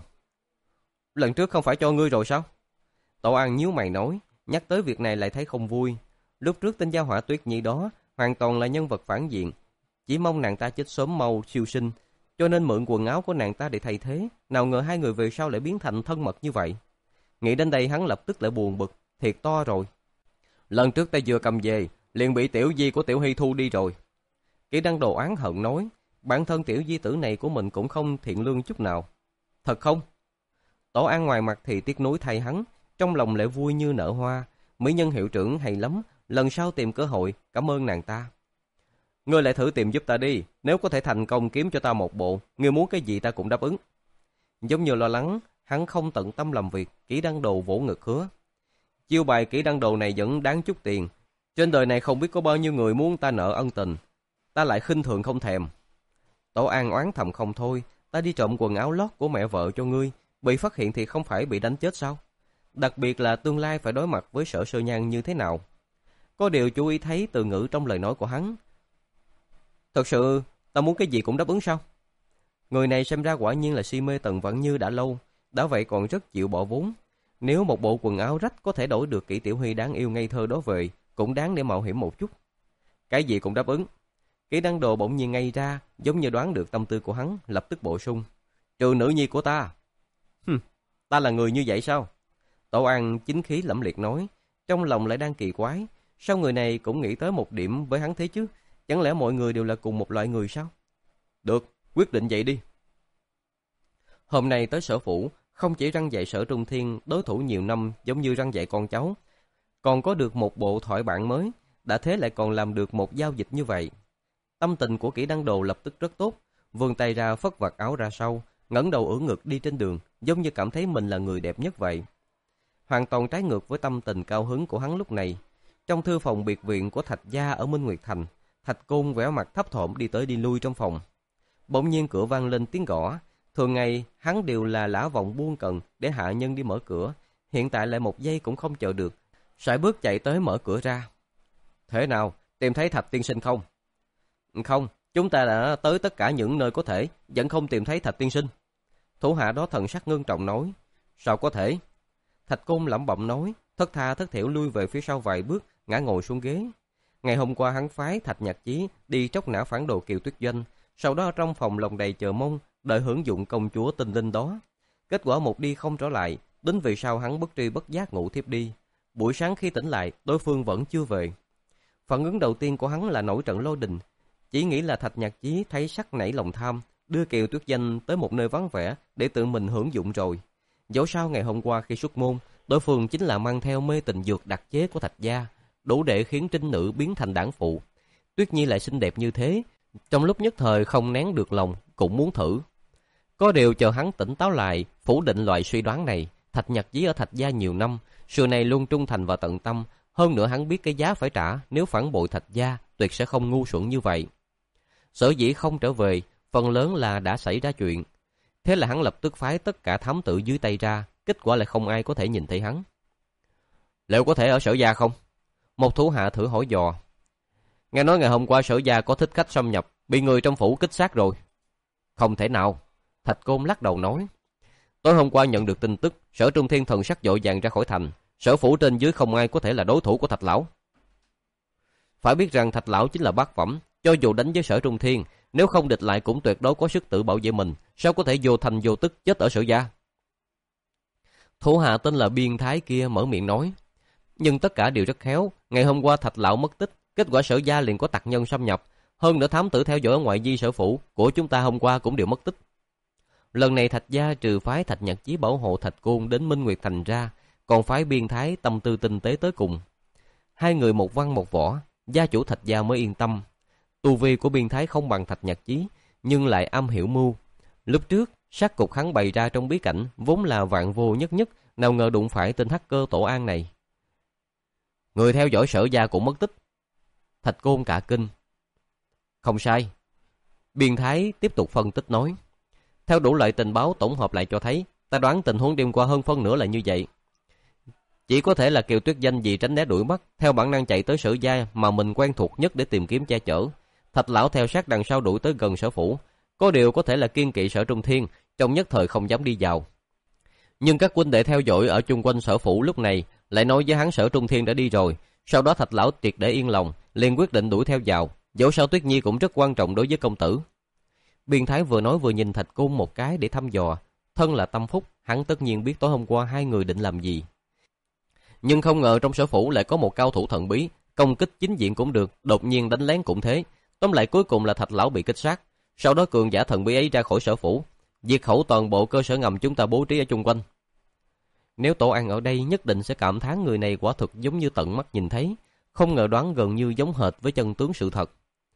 Lần trước không phải cho ngươi rồi sao? Tổ An nhíu mày nói, nhắc tới việc này lại thấy không vui. Lúc trước tên Gia Hỏa Tuyết Nhi đó hoàn toàn là nhân vật phản diện, chỉ mong nàng ta chết sớm mau siêu sinh, cho nên mượn quần áo của nàng ta để thay thế. Nào ngờ hai người về sau lại biến thành thân mật như vậy. Nghĩ đến đây hắn lập tức lại buồn bực, thiệt to rồi. Lần trước ta vừa cầm về, liền bị tiểu di của tiểu Hy thu đi rồi. Kỷ Đăng Đồ oán hận nói, bản thân tiểu di tử này của mình cũng không thiện lương chút nào. Thật không? Tổ An ngoài mặt thì tiếc nuối thay hắn, trong lòng lại vui như nở hoa. Mỹ nhân hiệu trưởng hay lắm, lần sau tìm cơ hội, cảm ơn nàng ta. Ngươi lại thử tìm giúp ta đi, nếu có thể thành công kiếm cho ta một bộ, ngươi muốn cái gì ta cũng đáp ứng. Giống như lo lắng, hắn không tận tâm làm việc, Kỷ Đăng Đồ vỗ ngực hứa. Chiêu bài Kỷ Đăng Đồ này vẫn đáng chút tiền. Trên đời này không biết có bao nhiêu người muốn ta nợ ân tình, ta lại khinh thường không thèm. Tổ An oán thầm không thôi, ta đi trộm quần áo lót của mẹ vợ cho ngươi, bị phát hiện thì không phải bị đánh chết sao? Đặc biệt là tương lai phải đối mặt với Sở Sơ Nhan như thế nào? Có điều chú ý thấy từ ngữ trong lời nói của hắn. Thật sự, ta muốn cái gì cũng đáp ứng sao? Người này xem ra quả nhiên là si mê Tần Vãn Như đã lâu, đã vậy còn rất chịu bỏ vốn. Nếu một bộ quần áo rách có thể đổi được Kỷ Tiểu Huy đáng yêu ngây thơ đó về, cũng đáng để mạo hiểm một chút. Cái gì cũng đáp ứng. Kỷ Đăng Đồ bỗng nhiên ngây ra, giống như đoán được tâm tư của hắn, lập tức bổ sung. Trừ nữ nhi của ta. Hừm, ta là người như vậy sao? Tổ An chính khí lẫm liệt nói, trong lòng lại đang kỳ quái. Sao người này cũng nghĩ tới một điểm với hắn thế chứ? Chẳng lẽ mọi người đều là cùng một loại người sao? Được, quyết định vậy đi. Hôm nay tới sở phủ, không chỉ răn dạy Sở Trung Thiên đối thủ nhiều năm giống như răn dạy con cháu, còn có được một bộ thoại bản mới, đã thế lại còn làm được một giao dịch như vậy. Tâm tình của Kỷ Đăng Đồ lập tức rất tốt, vươn tay ra phất vạt áo ra sau, ngẩng đầu ưỡn ngực đi trên đường, giống như cảm thấy mình là người đẹp nhất vậy. Hoàn toàn trái ngược với tâm tình cao hứng của hắn lúc này. Trong thư phòng biệt viện của Thạch gia ở Minh Nguyệt Thành, Thạch Côn vẻ mặt thấp thỏm đi tới đi lui trong phòng. Bỗng nhiên cửa vang lên tiếng gõ. Thường ngày hắn đều là lả vọng buông cần để hạ nhân đi mở cửa, hiện tại lại một giây cũng không chờ được, sải bước chạy tới mở cửa ra. Thế nào, tìm thấy Thạch tiên sinh không? Không, chúng ta đã tới tất cả những nơi có thể, vẫn không tìm thấy Thạch tiên sinh. Thủ hạ đó thần sắc ngưng trọng nói. Sao có thể? Thạch Côn lẩm bẩm nói, thất tha thất thểu lui về phía sau vài bước, ngã ngồi xuống ghế. Ngày hôm qua hắn phái Thạch Nhạc Chí đi tróc nã phản đồ Kiều Tuyết Doanh, sau đó trong phòng lòng đầy chờ mong, đợi hưởng dụng công chúa tinh linh đó. Kết quả một đi không trở lại, đến về sau hắn bất tri bất giác ngủ thiếp đi. Buổi sáng khi tỉnh lại, đối phương vẫn chưa về. Phản ứng đầu tiên của hắn là nổi trận lôi đình, chỉ nghĩ là Thạch Nhạc Chí thấy sắc nảy lòng tham, đưa Kiều Tuyết Doanh tới một nơi vắng vẻ để tự mình hưởng dụng rồi. Dẫu sao ngày hôm qua khi xuất môn, đối phương chính là mang theo mê tình dược đặc chế của Thạch gia, đủ để khiến trinh nữ biến thành đảng phụ. Tuyết Nhi lại xinh đẹp như thế, trong lúc nhất thời không nén được lòng, cũng muốn thử. Có điều chờ hắn tỉnh táo lại, phủ định loại suy đoán này. Thạch Nhạc Chí ở Thạch gia nhiều năm, xưa nay luôn trung thành và tận tâm. Hơn nữa hắn biết cái giá phải trả, nếu phản bội Thạch gia, tuyệt sẽ không ngu xuẩn như vậy. Sở dĩ không trở về, phần lớn là đã xảy ra chuyện. Thế là hắn lập tức phái tất cả thám tử dưới tay ra, kết quả lại không ai có thể nhìn thấy hắn. Liệu có thể ở Sở gia không? Một thủ hạ thử hỏi dò. Nghe nói ngày hôm qua Sở gia có thích khách xâm nhập, bị người trong phủ kích sát rồi. Không thể nào. Thạch Côn lắc đầu nói. Tối hôm qua nhận được tin tức, Sở Trung Thiên thần sắc vội vàng ra khỏi thành. Sở phủ trên dưới không ai có thể là đối thủ của Thạch lão. Phải biết rằng Thạch lão chính là bát phẩm, cho dù đánh với Sở Trung Thiên, nếu không địch lại cũng tuyệt đối có sức tự bảo vệ mình, sao có thể vô thành vô tức chết ở Sở gia? Thủ hạ tên là Biên Thái kia mở miệng nói. Nhưng tất cả đều rất khéo, ngày hôm qua Thạch lão mất tích, kết quả Sở gia liền có tặc nhân xâm nhập, hơn nữa thám tử theo dõi ở ngoại vi Sở phủ của chúng ta hôm qua cũng đều mất tích. Lần này Thạch gia trừ phái Thạch Nhạc Chí bảo hộ Thạch Côn đến Minh Nguyệt thành ra, còn phái Biên Thái tâm tư tinh tế tới cùng. Hai người một văn một võ, gia chủ Thạch gia mới yên tâm. Tu vi của Biên Thái không bằng Thạch Nhạc Chí, nhưng lại am hiểu mưu. Lúc trước, sát cục hắn bày ra trong bí cảnh vốn là vạn vô nhất nhất, nào ngờ đụng phải tên hacker Tổ An này. Người theo dõi Sở gia cũng mất tích. Thạch Côn cả kinh. Không sai. Biên Thái tiếp tục phân tích nói. Theo đủ loại tình báo tổng hợp lại cho thấy, ta đoán tình huống đêm qua hơn phân nửa là như vậy. Chỉ có thể là Kiều Tuyết Doanh vì tránh né đuổi bắt, theo bản năng chạy tới Sở gia mà mình quen thuộc nhất để tìm kiếm che chở. Thạch lão theo sát đằng sau đuổi tới gần Sở phủ. Có điều có thể là kiên kỵ Sở Trung Thiên, trong nhất thời không dám đi vào. Nhưng các huynh đệ theo dõi ở chung quanh Sở phủ lúc này lại nói với hắn Sở Trung Thiên đã đi rồi. Sau đó Thạch lão triệt để yên lòng, liền quyết định đuổi theo vào. Dẫu sao Tuyết Nhi cũng rất quan trọng đối với công tử. Biên Thái vừa nói vừa nhìn Thạch Côn một cái để thăm dò. Thân là tâm phúc, hắn tất nhiên biết tối hôm qua hai người định làm gì. Nhưng không ngờ trong Sở phủ lại có một cao thủ thần bí, công kích chính diện cũng được, đột nhiên đánh lén cũng thế. Tóm lại cuối cùng là Thạch lão bị kích sát. Sau đó cường giả thần bí ấy ra khỏi Sở phủ, diệt khẩu toàn bộ cơ sở ngầm chúng ta bố trí ở chung quanh. Nếu Tổ An ở đây nhất định sẽ cảm thán người này quả thực giống như tận mắt nhìn thấy, không ngờ đoán gần như giống hệt với chân tướng sự thật.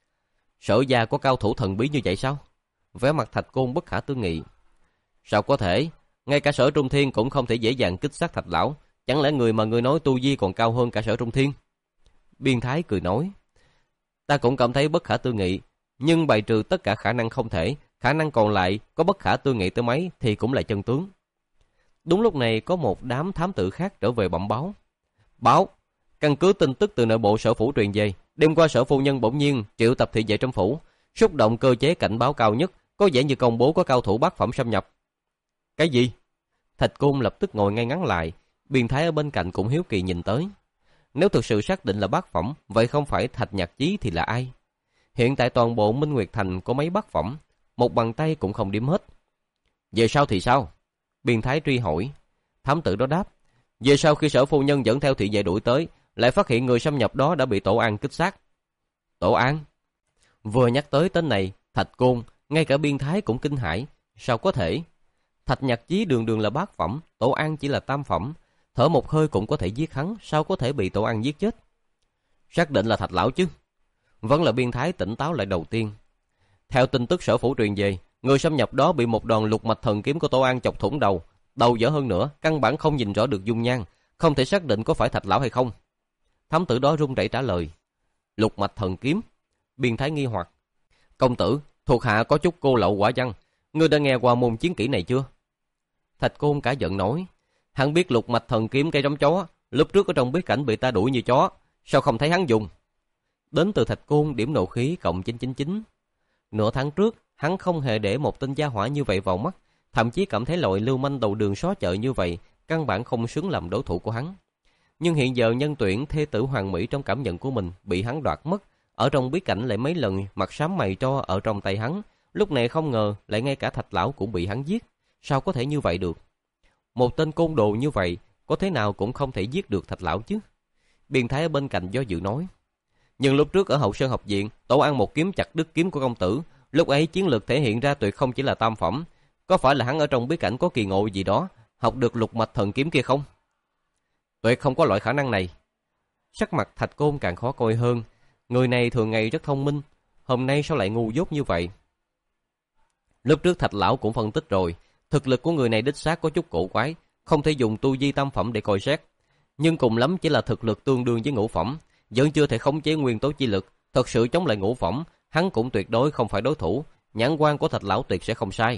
Sở gia có cao thủ thần bí như vậy sao? Vẻ mặt Thạch Côn bất khả tư nghị. Sao có thể? Ngay cả Sở Trung Thiên cũng không thể dễ dàng kích sát Thạch lão. Chẳng lẽ người mà người nói tu vi còn cao hơn cả Sở Trung Thiên? Biên Thái cười nói. Ta cũng cảm thấy bất khả tư nghị, nhưng bài trừ tất cả khả năng không thể, khả năng còn lại có bất khả tư nghị tới mấy thì cũng là chân tướng. Đúng lúc này có một đám thám tử khác trở về bẩm báo. Báo, căn cứ tin tức từ nội bộ Sở phủ truyền về, đêm qua Sở phu nhân bỗng nhiên triệu tập thị vệ trong phủ, xúc động cơ chế cảnh báo cao nhất, có vẻ như công bố có cao thủ bát phẩm xâm nhập. Cái gì? Thạch Côn lập tức ngồi ngay ngắn lại, Biên Thái ở bên cạnh cũng hiếu kỳ nhìn tới. Nếu thực sự xác định là bát phẩm, vậy không phải Thạch Nhạc Chí thì là ai? Hiện tại toàn bộ Minh Nguyệt thành có mấy bát phẩm, một bàn tay cũng không đếm hết. Về sau thì sao? Biên Thái truy hỏi. Thám tử đó đáp. Về sau khi Sở phu nhân dẫn theo thị vệ đuổi tới, lại phát hiện người xâm nhập đó đã bị Tổ An kích sát. Tổ An? Vừa nhắc tới tên này, Thạch Côn, ngay cả Biên Thái cũng kinh hãi. Sao có thể? Thạch Nhạc Chí đường đường là bát phẩm, Tổ An chỉ là tam phẩm, thở một hơi cũng có thể giết hắn, sao có thể bị Tổ An giết chết? Xác định là Thạch lão chứ? Vẫn là Biên Thái tỉnh táo lại đầu tiên. Theo tin tức Sở phủ truyền về, người xâm nhập đó bị một đòn lục mạch thần kiếm của Tổ An chọc thủng đầu, đầu dở hơn nữa, căn bản không nhìn rõ được dung nhan, không thể xác định có phải Thạch lão hay không. Thám tử đó run rẩy trả lời. Lục mạch thần kiếm? Biên Thái nghi hoặc. Công tử, thuộc hạ có chút cô lậu quả văn, ngươi đã nghe qua môn chiến kỹ này chưa? Thạch Côn cả giận nói. Hắn biết lục mạch thần kiếm cây trống chó, lúc trước ở trong bí cảnh bị ta đuổi như chó, sao không thấy hắn dùng? Đến từ Thạch Côn điểm nộ khí cộng chín chín chín. Nửa tháng trước, hắn không hề để một tên gia hỏa như vậy vào mắt, thậm chí cảm thấy loại lưu manh đầu đường xó chợ như vậy căn bản không xứng làm đối thủ của hắn. Nhưng hiện giờ nhân tuyển thê tử Hoàng Mỹ trong cảm nhận của mình bị hắn đoạt mất, ở trong bí cảnh lại mấy lần mặt xám mày tro ở trong tay hắn, lúc này không ngờ lại ngay cả Thạch lão cũng bị hắn giết, sao có thể như vậy được? Một tên côn đồ như vậy, có thế nào cũng không thể giết được Thạch lão chứ? Biên Thái ở bên cạnh do dự nói. Nhưng lúc trước ở Hậu Sơn học viện, Tổ An một kiếm chặt đứt kiếm của công tử, lúc ấy chiến lược thể hiện ra tuyệt không chỉ là tam phẩm, có phải là hắn ở trong bí cảnh có kỳ ngộ gì đó, học được lục mạch thần kiếm kia không? Tuyệt không có loại khả năng này. Sắc mặt Thạch Côn càng khó coi hơn, người này thường ngày rất thông minh, hôm nay sao lại ngu dốt như vậy? Lúc trước Thạch lão cũng phân tích rồi, thực lực của người này đích xác có chút cổ quái, không thể dùng tu vi tam phẩm để coi xét, nhưng cùng lắm chỉ là thực lực tương đương với ngũ phẩm, vẫn chưa thể khống chế nguyên tố chi lực, thật sự chống lại ngũ phẩm, hắn cũng tuyệt đối không phải đối thủ, nhãn quan của Thạch lão tuyệt sẽ không sai.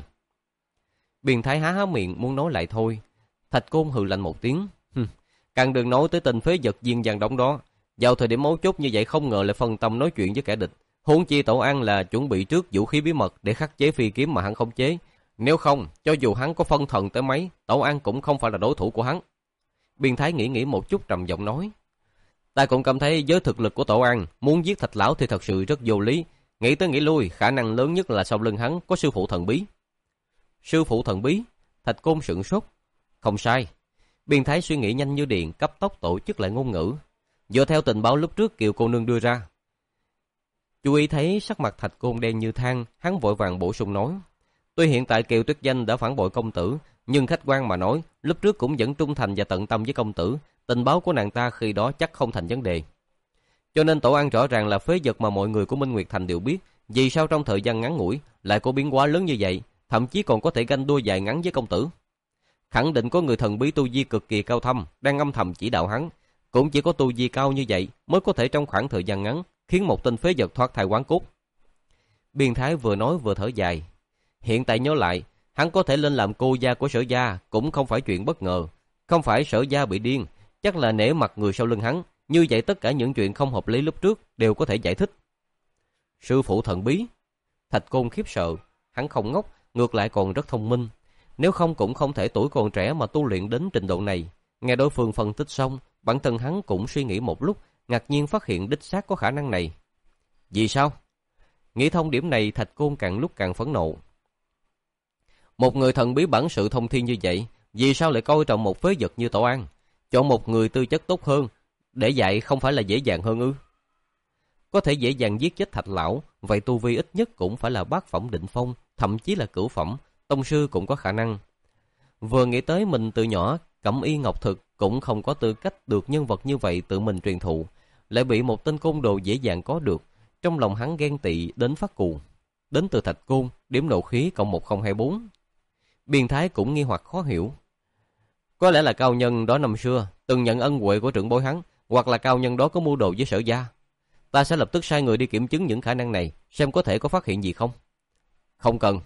Biên Thái há há miệng muốn nói lại thôi, Thạch Côn hừ lạnh một tiếng, càng đừng nói tới tình phế vật viên vàng đóng đó, vào thời điểm mấu chốt như vậy không ngờ lại phân tâm nói chuyện với kẻ địch, huống chi Tổ An là chuẩn bị trước vũ khí bí mật để khắc chế phi kiếm mà hắn không chế, nếu không, cho dù hắn có phân thần tới mấy, Tổ An cũng không phải là đối thủ của hắn. Biên Thái nghĩ nghĩ một chút trầm giọng nói, ta cũng cảm thấy với thực lực của Tổ An, muốn giết Thạch lão thì thật sự rất vô lý, nghĩ tới nghĩ lui, khả năng lớn nhất là sau lưng hắn có sư phụ thần bí. Sư phụ thần bí? Thạch Côn sửng sốt. Không sai. Biên Thái suy nghĩ nhanh như điện, cấp tốc tổ chức lại ngôn ngữ. Dựa theo tình báo lúc trước Kiều cô nương đưa ra. Chú ý thấy sắc mặt Thạch Côn đen như than, hắn vội vàng bổ sung nói. Tuy hiện tại Kiều Tuyết Danh đã phản bội công tử, nhưng khách quan mà nói, lúc trước cũng vẫn trung thành và tận tâm với công tử, tình báo của nàng ta khi đó chắc không thành vấn đề. Cho nên Tổ An rõ ràng là phế vật mà mọi người của Minh Nguyệt Thành đều biết, vì sao trong thời gian ngắn ngủi lại có biến hóa lớn như vậy, thậm chí còn có thể ganh đua dài ngắn với công tử. Khẳng định có người thần bí tu vi cực kỳ cao thâm đang âm thầm chỉ đạo hắn, cũng chỉ có tu vi cao như vậy mới có thể trong khoảng thời gian ngắn khiến một tên phế vật thoát thai hoán cốt. Biên Thái vừa nói vừa thở dài. Hiện tại nhớ lại, hắn có thể lên làm cô gia của Sở gia cũng không phải chuyện bất ngờ, không phải Sở gia bị điên, chắc là nể mặt người sau lưng hắn, như vậy tất cả những chuyện không hợp lý lúc trước đều có thể giải thích. Sư phụ thần bí? Thạch Côn khiếp sợ, hắn không ngốc, ngược lại còn rất thông minh. Nếu không cũng không thể tuổi còn trẻ mà tu luyện đến trình độ này. Nghe đối phương phân tích xong, bản thân hắn cũng suy nghĩ một lúc, ngạc nhiên phát hiện đích xác có khả năng này. Vì sao? Nghĩ thông điểm này, Thạch Côn càng lúc càng phẫn nộ. Một người thần bí bản sự thông thiên như vậy, vì sao lại coi trọng một phế vật như Tổ An? Chọn một người tư chất tốt hơn, để dạy không phải là dễ dàng hơn ư? Có thể dễ dàng giết chết Thạch lão, vậy tu vi ít nhất cũng phải là bát phẩm định phong, thậm chí là cửu phẩm, tông sư cũng có khả năng. Vừa nghĩ tới mình từ nhỏ, Cẩm Y Ngọc Thực cũng không có tư cách được nhân vật như vậy tự mình truyền thụ, lại bị một tên côn đồ dễ dàng có được, trong lòng hắn ghen tị đến phát cuồng. Đến từ Thạch Côn, điểm nộ khí cộng một không hai bốn. Biên Thái cũng nghi hoặc khó hiểu. Có lẽ là cao nhân đó năm xưa từng nhận ân huệ của trưởng bối hắn, hoặc là cao nhân đó có mưu đồ với Sở gia. Ta sẽ lập tức sai người đi kiểm chứng những khả năng này, xem có thể có phát hiện gì không. Không cần.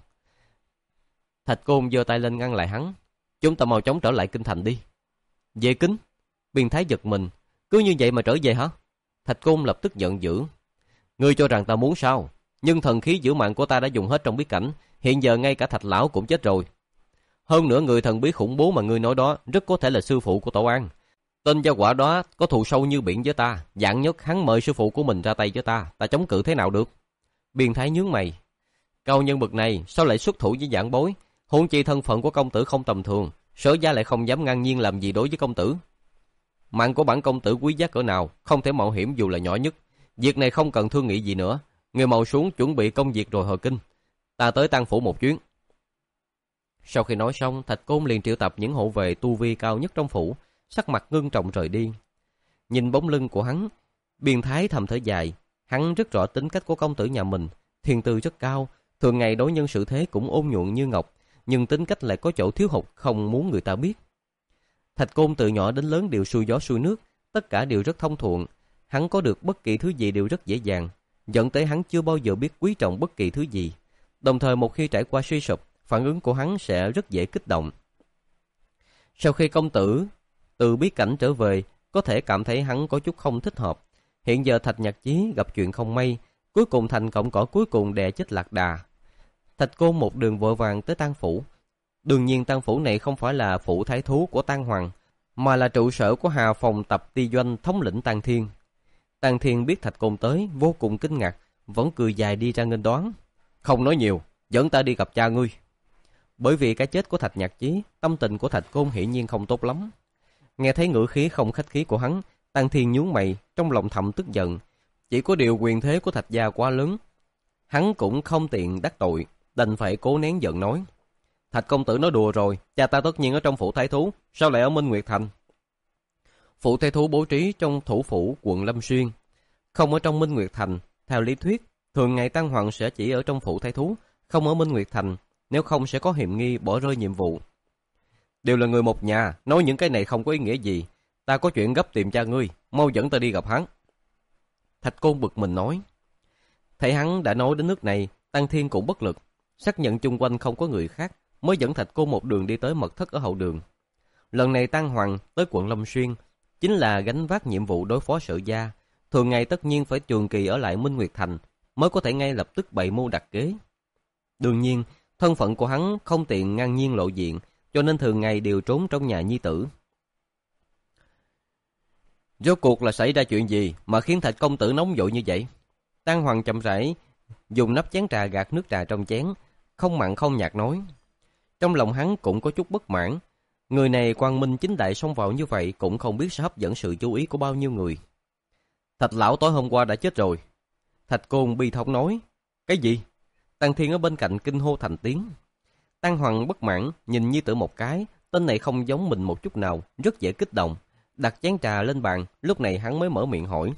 Thạch Côn giơ tay lên ngăn lại hắn. Chúng ta mau chóng trở lại kinh thành đi. Về kinh? Biên Thái giật mình. Cứ như vậy mà trở về hả? Thạch Côn lập tức giận dữ. Ngươi cho rằng ta muốn sao? Nhưng thần khí giữ mạng của ta đã dùng hết trong bí cảnh, hiện giờ ngay cả Thạch lão cũng chết rồi. Hơn nữa người thần bí khủng bố mà ngươi nói đó rất có thể là sư phụ của Tổ An. Tên gia hỏa đó có thù sâu như biển với ta, dạng nhất hắn mời sư phụ của mình ra tay với ta, ta chống cự thế nào được? Biên Thái nhướng mày. Cao nhân bậc này sao lại xuất thủ với dạng bối? Huống chi thân phận của công tử không tầm thường, Sở gia lại không dám ngang nhiên làm gì đối với công tử. Mạng của bản công tử quý giá cỡ nào, không thể mạo hiểm dù là nhỏ nhất. Việc này không cần thương nghị gì nữa, người mau xuống chuẩn bị công việc rồi hồi kinh. Ta tới Tang phủ một chuyến. Sau khi nói xong, Thạch Côn liền triệu tập những hộ vệ tu vi cao nhất trong phủ, sắc mặt ngưng trọng rời đi. Nhìn bóng lưng của hắn, Biên Thái thầm thở dài. Hắn rất rõ tính cách của công tử nhà mình, thiên tư rất cao, thường ngày đối nhân xử thế cũng ôn nhuận như ngọc, nhưng tính cách lại có chỗ thiếu hụt không muốn người ta biết. Thạch Côn từ nhỏ đến lớn đều xuôi gió xuôi nước, tất cả đều rất thông thuận. Hắn có được bất kỳ thứ gì đều rất dễ dàng, dẫn tới hắn chưa bao giờ biết quý trọng bất kỳ thứ gì. Đồng thời một khi trải qua suy sụp, phản ứng của hắn sẽ rất dễ kích động. Sau khi công tử từ bí cảnh trở về, có thể cảm thấy hắn có chút không thích hợp. Hiện giờ Thạch Nhạc Chí gặp chuyện không may, cuối cùng thành cọng cỏ cuối cùng đè chết lạc đà. Thạch Côn một đường vội vàng tới Tang phủ. Đương nhiên Tăng Phủ này không phải là phủ thái thú của Tăng Hoàng, mà là trụ sở của Hà Phòng Tập Ti Doanh thống lĩnh Tăng Thiên. Tăng Thiên biết Thạch Côn tới, vô cùng kinh ngạc, vẫn cười dài đi ra nghênh đón. Không nói nhiều, dẫn ta đi gặp cha ngươi. Bởi vì cái chết của Thạch Nhạc Chí, tâm tình của Thạch Côn hiển nhiên không tốt lắm. Nghe thấy ngữ khí không khách khí của hắn, Tăng Thiên nhướng mày, trong lòng thầm tức giận. Chỉ có điều quyền thế của Thạch gia quá lớn, hắn cũng không tiện đắc tội, đành phải cố nén giận nói. Thạch công tử nói đùa rồi, cha ta tất nhiên ở trong phủ thái thú, sao lại ở Minh Nguyệt Thành? Phủ thái thú bố trí trong thủ phủ quận Lâm Xuyên, không ở trong Minh Nguyệt Thành. Theo lý thuyết, thường ngày Tăng Hoàng sẽ chỉ ở trong phủ thái thú, không ở Minh Nguyệt Thành, nếu không sẽ có hiểm nghi bỏ rơi nhiệm vụ. Đều là người một nhà, nói những cái này không có ý nghĩa gì. Ta có chuyện gấp tìm cha ngươi, mau dẫn ta đi gặp hắn. Thạch Côn bực mình nói. Thấy hắn đã nói đến nước này, Tăng Thiên cũng bất lực, xác nhận chung quanh không có người khác, mới dẫn Thạch Côn một đường đi tới mật thất ở hậu đường. Lần này Tăng Hoàng tới quận Lâm Xuyên, chính là gánh vác nhiệm vụ đối phó Sở gia, thường ngày tất nhiên phải trường kỳ ở lại Minh Nguyệt Thành, mới có thể ngay lập tức bày mưu đặt kế. Đương nhiên, thân phận của hắn không tiện ngang nhiên lộ diện, cho nên thường ngày đều trốn trong nhà nhi tử. Rốt cuộc là xảy ra chuyện gì mà khiến Thạch công tử nóng vội như vậy? Tăng Hoàng chậm rãi dùng nắp chén trà gạt nước trà trong chén, không mặn không nhạt nói. Trong lòng hắn cũng có chút bất mãn. Người này quang minh chính đại xông vào như vậy cũng không biết sẽ hấp dẫn sự chú ý của bao nhiêu người. Thạch lão tối hôm qua đã chết rồi. Thạch Côn bi thống nói. Cái gì? Tăng Thiên ở bên cạnh kinh hô thành tiếng. Tăng Hoàng bất mãn nhìn nhi tử một cái, tên này không giống mình một chút nào, rất dễ kích động. Đặt chén trà lên bàn, lúc này hắn mới mở miệng hỏi.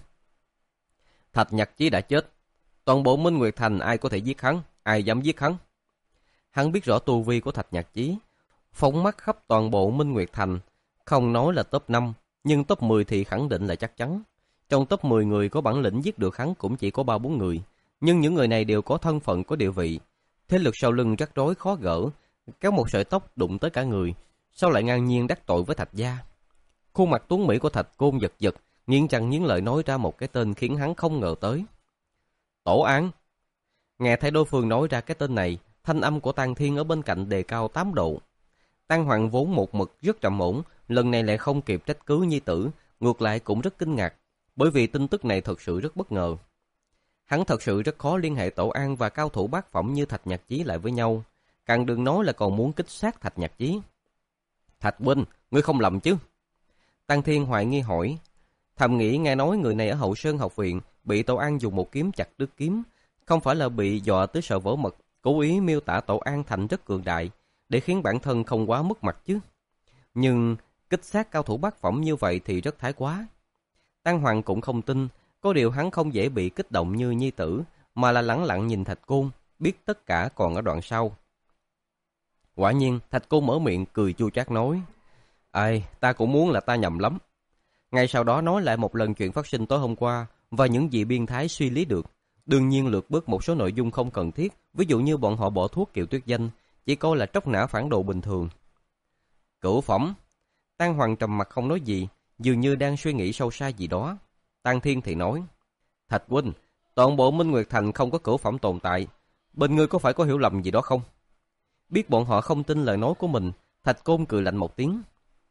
Thạch Nhạc Chí đã chết, toàn bộ Minh Nguyệt Thành ai có thể giết hắn, ai dám giết hắn? Hắn biết rõ tu vi của Thạch Nhạc Chí, phóng mắt khắp toàn bộ Minh Nguyệt Thành, không nói là top năm, nhưng top mười thì khẳng định là chắc chắn. Trong top mười người có bản lĩnh giết được hắn cũng chỉ có ba bốn người, nhưng những người này đều có thân phận, có địa vị, thế lực sau lưng rắc rối khó gỡ, kéo một sợi tóc đụng tới cả người, sao lại ngang nhiên đắc tội với Thạch gia? Khuôn mặt tuấn mỹ của Thạch Côn giật giật, nghiến răng nghiến lợi nói ra một cái tên khiến hắn không ngờ tới. Tổ An. Nghe thấy đối phương nói ra cái tên này, thanh âm của Tăng Thiên ở bên cạnh đề cao tám độ. Tăng Hoàng vốn một mực rất trầm ổn, lần này lại không kịp trách cứ nhi tử, ngược lại cũng rất kinh ngạc, bởi vì tin tức này thật sự rất bất ngờ. Hắn thật sự rất khó liên hệ Tổ An và cao thủ bát phẩm như Thạch Nhạc Chí lại với nhau, càng đừng nói là còn muốn kích sát Thạch Nhạc Chí. Thạch huynh, ngươi không lầm chứ? Tăng Thiên hoài nghi hỏi. Thầm nghĩ nghe nói người này ở Hậu Sơn học viện bị Tổ An dùng một kiếm chặt đứt kiếm, không phải là bị dọa tới sợ vỡ mật, cố ý miêu tả Tổ An thành rất cường đại, để khiến bản thân không quá mất mặt chứ. Nhưng kích sát cao thủ bát phẩm như vậy thì rất thái quá. Tăng Hoàng cũng không tin, có điều hắn không dễ bị kích động như nhi tử, mà là lẳng lặng nhìn Thạch Côn, biết tất cả còn ở đoạn sau. Quả nhiên, Thạch Côn mở miệng cười chua chát nói. Ai, ta cũng muốn là ta nhầm lắm. Ngay sau đó nói lại một lần chuyện phát sinh tối hôm qua và những gì biên thái suy lý được. Đương nhiên lược bớt một số nội dung không cần thiết, ví dụ như bọn họ bỏ thuốc Kiều Tuyết Danh, chỉ coi là tróc nã phản đồ bình thường. Cửu phẩm. Tăng Hoàng trầm mặt không nói gì, dường như đang suy nghĩ sâu xa gì đó. Tăng Thiên thì nói. Thạch huynh, toàn bộ Minh Nguyệt Thành không có cửu phẩm tồn tại. Bên ngươi có phải có hiểu lầm gì đó không? Biết bọn họ không tin lời nói của mình, Thạch Côn cười lạnh một tiếng.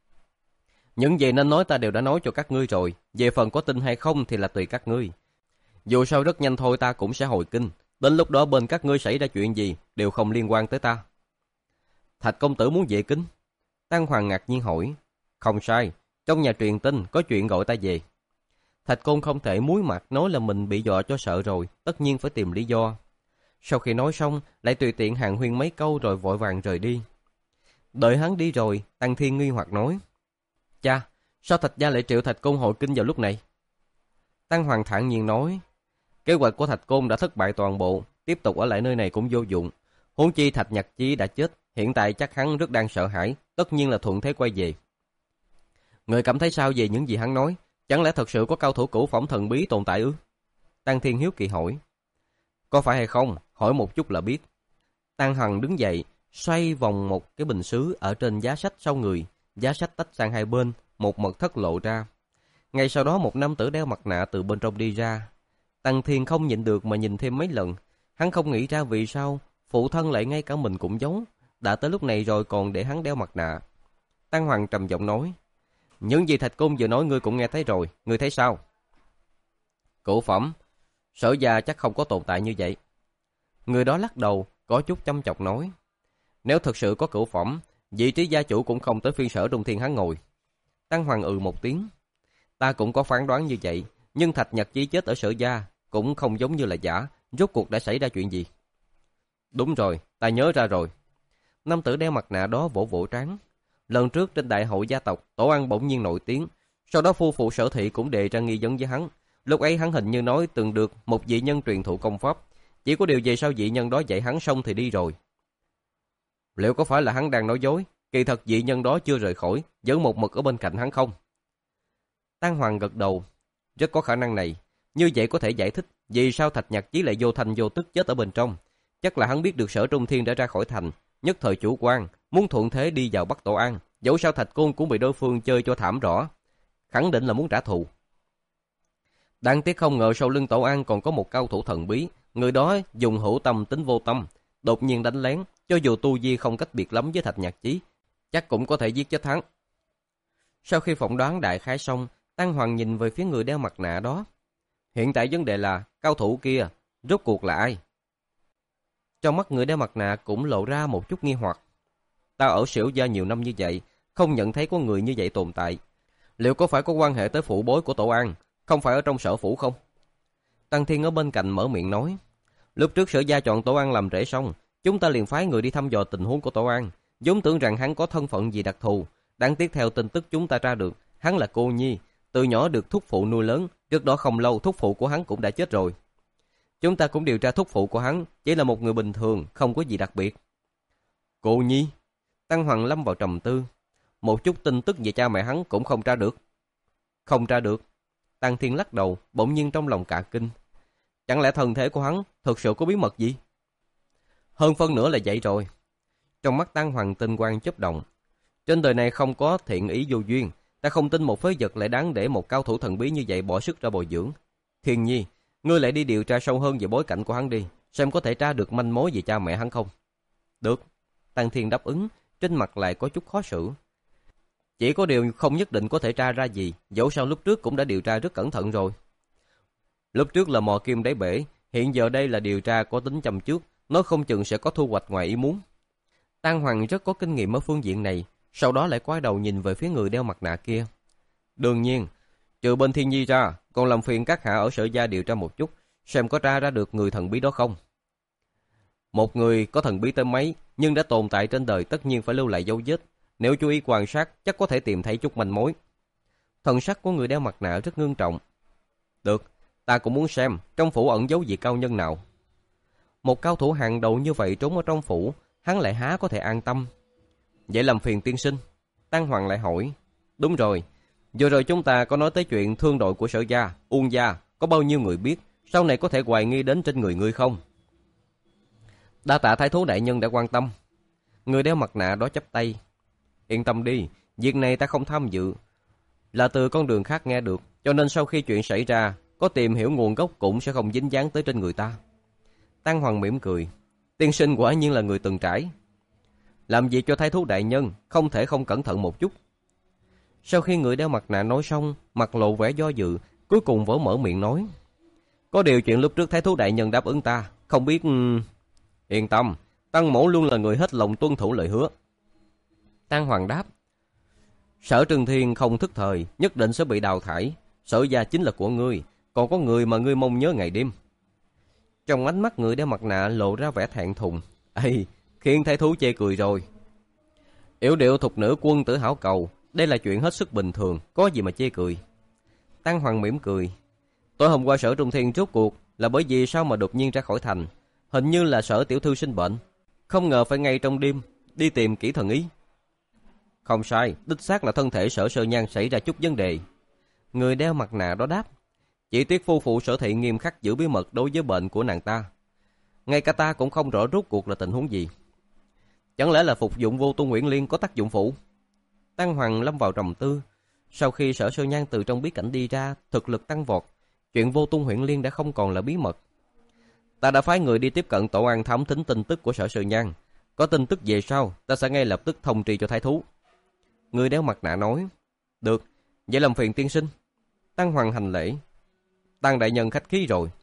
Những gì nên nói ta đều đã nói cho các ngươi rồi, về phần có tin hay không thì là tùy các ngươi. Dù sao rất nhanh thôi ta cũng sẽ hồi kinh, đến lúc đó bên các ngươi xảy ra chuyện gì đều không liên quan tới ta. Thạch công tử muốn về kinh? Tăng Hoàng ngạc nhiên hỏi. Không sai, trong nhà truyền tin có chuyện gọi ta về. Thạch Côn không thể muối mặt nói là mình bị dọa cho sợ rồi, tất nhiên phải tìm lý do. Sau khi nói xong, lại tùy tiện hàn huyên mấy câu rồi vội vàng rời đi. Đợi hắn đi rồi, Tăng Thiên nghi hoặc nói. Cha, sao Thạch gia lại triệu Thạch Côn hội kinh vào lúc này? Tăng Hoàng thản nhiên nói. Kế hoạch của Thạch Côn đã thất bại toàn bộ, tiếp tục ở lại nơi này cũng vô dụng. Huống chi Thạch Nhạc Chí đã chết, hiện tại chắc hắn rất đang sợ hãi, tất nhiên là thuận thế quay về. Người cảm thấy sao về những gì hắn nói? Chẳng lẽ thật sự có cao thủ cửu phẩm thần bí tồn tại ư? Tăng Thiên hiếu kỳ hỏi. Có phải hay không? Hỏi một chút là biết. Tăng Hằng đứng dậy, xoay vòng một cái bình sứ ở trên giá sách sau người, giá sách tách sang hai bên, một mật thất lộ ra. Ngay sau đó một nam tử đeo mặt nạ từ bên trong đi ra. Tăng Thiên không nhịn được mà nhìn thêm mấy lần, hắn không nghĩ ra vì sao phụ thân lại ngay cả mình cũng giống, đã tới lúc này rồi còn để hắn đeo mặt nạ. Tăng Hoàng trầm giọng nói, những gì Thạch Côn vừa nói ngươi cũng nghe thấy rồi, ngươi thấy sao? Cửu phẩm, Sở gia chắc không có tồn tại như vậy. Người đó lắc đầu, có chút chăm chọc nói, nếu thực sự có cửu phẩm, vị trí gia chủ cũng không tới phiên Sở Trung Thiên hắn ngồi. Tăng Hoàng ừ một tiếng, ta cũng có phán đoán như vậy, nhưng Thạch Nhật Chí chết ở Sở gia cũng không giống như là giả, rốt cuộc đã xảy ra chuyện gì? Đúng rồi, ta nhớ ra rồi. Nam tử đeo mặt nạ đó vỗ vỗ trán. Lần trước trên đại hội gia tộc, Tổ Ăn bỗng nhiên nổi tiếng, sau đó phu phụ Sở Thị cũng đề ra nghi vấn với hắn. Lúc ấy hắn hình như nói từng được một vị nhân truyền thụ công pháp, chỉ có điều về sau vị nhân đó dạy hắn xong thì đi rồi. Liệu có phải là hắn đang nói dối, kỳ thật vị nhân đó chưa rời khỏi, vẫn một mực ở bên cạnh hắn không? Tăng Hoàng gật đầu, rất có khả năng này, như vậy có thể giải thích vì sao Thạch Nhật Chí lại vô thành vô tức chết ở bên trong. Chắc là hắn biết được Sở Trung Thiên đã ra khỏi thành, nhất thời chủ quan, muốn thuận thế đi vào bắt Tổ An, dẫu sao Thạch Côn cũng bị đối phương chơi cho thảm rõ, khẳng định là muốn trả thù. Đáng tiếc không ngờ sau lưng Tổ An còn có một cao thủ thần bí, người đó dùng hữu tâm tính vô tâm, đột nhiên đánh lén, cho dù tu vi không cách biệt lắm với Thạch Nhật Chí, chắc cũng có thể giết chết hắn. Sau khi phỏng đoán đại khái xong, Tăng Hoàng nhìn về phía người đeo mặt nạ đó. Hiện tại vấn đề là cao thủ kia rốt cuộc là ai? Trong mắt người đeo mặt nạ cũng lộ ra một chút nghi hoặc. Ta ở Sửu gia nhiều năm như vậy, không nhận thấy có người như vậy tồn tại. Liệu có phải có quan hệ tới phụ bối của Tổ An, không phải ở trong Sở phủ không? Tăng Thiên ở bên cạnh mở miệng nói, lúc trước Sở gia chọn Tổ An làm rễ xong, chúng ta liền phái người đi thăm dò tình huống của Tổ An, vốn tưởng rằng hắn có thân phận gì đặc thù. Đáng tiếc theo tin tức chúng ta tra được, hắn là cô nhi, từ nhỏ được thúc phụ nuôi lớn, trước đó không lâu thúc phụ của hắn cũng đã chết rồi. Chúng ta cũng điều tra thúc phụ của hắn, chỉ là một người bình thường, không có gì đặc biệt. Cô nhi? Tăng Hoàng lâm vào trầm tư. Một chút tin tức về cha mẹ hắn cũng không tra được. Không tra được. Tăng Thiên lắc đầu, bỗng nhiên trong lòng cả kinh. Chẳng lẽ thân thể của hắn thực sự có bí mật gì? Hơn phân nữa là vậy rồi. Trong mắt Tăng Hoàng tinh quang chớp động. Trên đời này không có thiện ý vô duyên, ta không tin một phế vật lại đáng để một cao thủ thần bí như vậy bỏ sức ra bồi dưỡng. Thiên Nhi, ngươi lại đi điều tra sâu hơn về bối cảnh của hắn đi, xem có thể tra được manh mối về cha mẹ hắn không. Được. Tăng Thiên đáp ứng, trên mặt lại có chút khó xử. Chỉ có điều không nhất định có thể tra ra gì, dẫu sao lúc trước cũng đã điều tra rất cẩn thận rồi. Lúc trước là mò kim đáy bể, hiện giờ đây là điều tra có tính chăm trước, nó không chừng sẽ có thu hoạch ngoài ý muốn. Tăng Hoàng rất có kinh nghiệm ở phương diện này, sau đó lại quay đầu nhìn về phía người đeo mặt nạ kia. Đương nhiên, trừ bên Thiên Nhi ra, còn làm phiền các hạ ở Sở gia điều tra một chút, xem có tra ra được người thần bí đó không. Một người có thần bí tới mấy, nhưng đã tồn tại trên đời tất nhiên phải lưu lại dấu vết. Nếu chú ý quan sát, chắc có thể tìm thấy chút manh mối. Thần sắc của người đeo mặt nạ rất ngưng trọng. Được, ta cũng muốn xem trong phủ ẩn giấu vị cao nhân nào. Một cao thủ hàng đầu như vậy trốn ở trong phủ, hắn lại há có thể an tâm. Vậy làm phiền tiên sinh. Tăng Hoàng lại hỏi. Đúng rồi, vừa rồi chúng ta có nói tới chuyện thương đội của Sở gia, Uông gia, có bao nhiêu người biết, sau này có thể hoài nghi đến trên người ngươi không? Đa tạ thái thú đại nhân đã quan tâm. Người đeo mặt nạ đó chắp tay. Yên tâm đi, việc này ta không tham dự. Là từ con đường khác nghe được, cho nên sau khi chuyện xảy ra, có tìm hiểu nguồn gốc cũng sẽ không dính dáng tới trên người ta. Tăng Hoàng mỉm cười. Tiên sinh quả nhiên là người từng trải. Làm việc cho thái thú đại nhân, không thể không cẩn thận một chút. Sau khi người đeo mặt nạ nói xong, mặt lộ vẻ do dự, cuối cùng vỡ mở miệng nói. Có điều chuyện lúc trước thái thú đại nhân đáp ứng ta, không biết... Yên tâm, Tăng mỗ luôn là người hết lòng tuân thủ lời hứa. Tăng Hoàng đáp. Sở Trừng Thiên không thức thời, nhất định sẽ bị đào thải. Sở gia chính là của ngươi, còn có người mà ngươi mong nhớ ngày đêm. Trong ánh mắt người đeo mặt nạ lộ ra vẻ thẹn thùng. Ây, khiến thái thú chê cười rồi. Yểu điệu thục nữ quân tử hảo cầu, đây là chuyện hết sức bình thường, có gì mà chê cười. Tăng Hoàng mỉm cười. Tối hôm qua Sở Trung Thiên rốt cuộc là bởi vì sao mà đột nhiên ra khỏi thành. Hình như là Sở tiểu thư sinh bệnh, không ngờ phải ngay trong đêm đi tìm kỹ thần ý. Không sai, đích xác là thân thể Sở Sơ Nhan xảy ra chút vấn đề. Người đeo mặt nạ đó đáp. Chỉ tiếc phu phụ Sở Thị nghiêm khắc giữ bí mật đối với bệnh của nàng ta. Ngay cả ta cũng không rõ rốt cuộc là tình huống gì. Chẳng lẽ là phục dụng Vô Tung Huyễn Liên có tác dụng phụ? Tăng Hoàng lâm vào trầm tư. Sau khi Sở Sơ Nhan từ trong bí cảnh đi ra, thực lực tăng vọt, chuyện Vô Tung Huyễn Liên đã không còn là bí mật. Ta đã phái người đi tiếp cận Tổ An thám thính tin tức của Sở Sơ Nhan. Có tin tức về sau, ta sẽ ngay lập tức thông tri cho thái thú. Người đeo mặt nạ nói. Được, vậy làm phiền tiên sinh. Tăng Hoàng hành lễ. Tăng đại nhân khách khí rồi.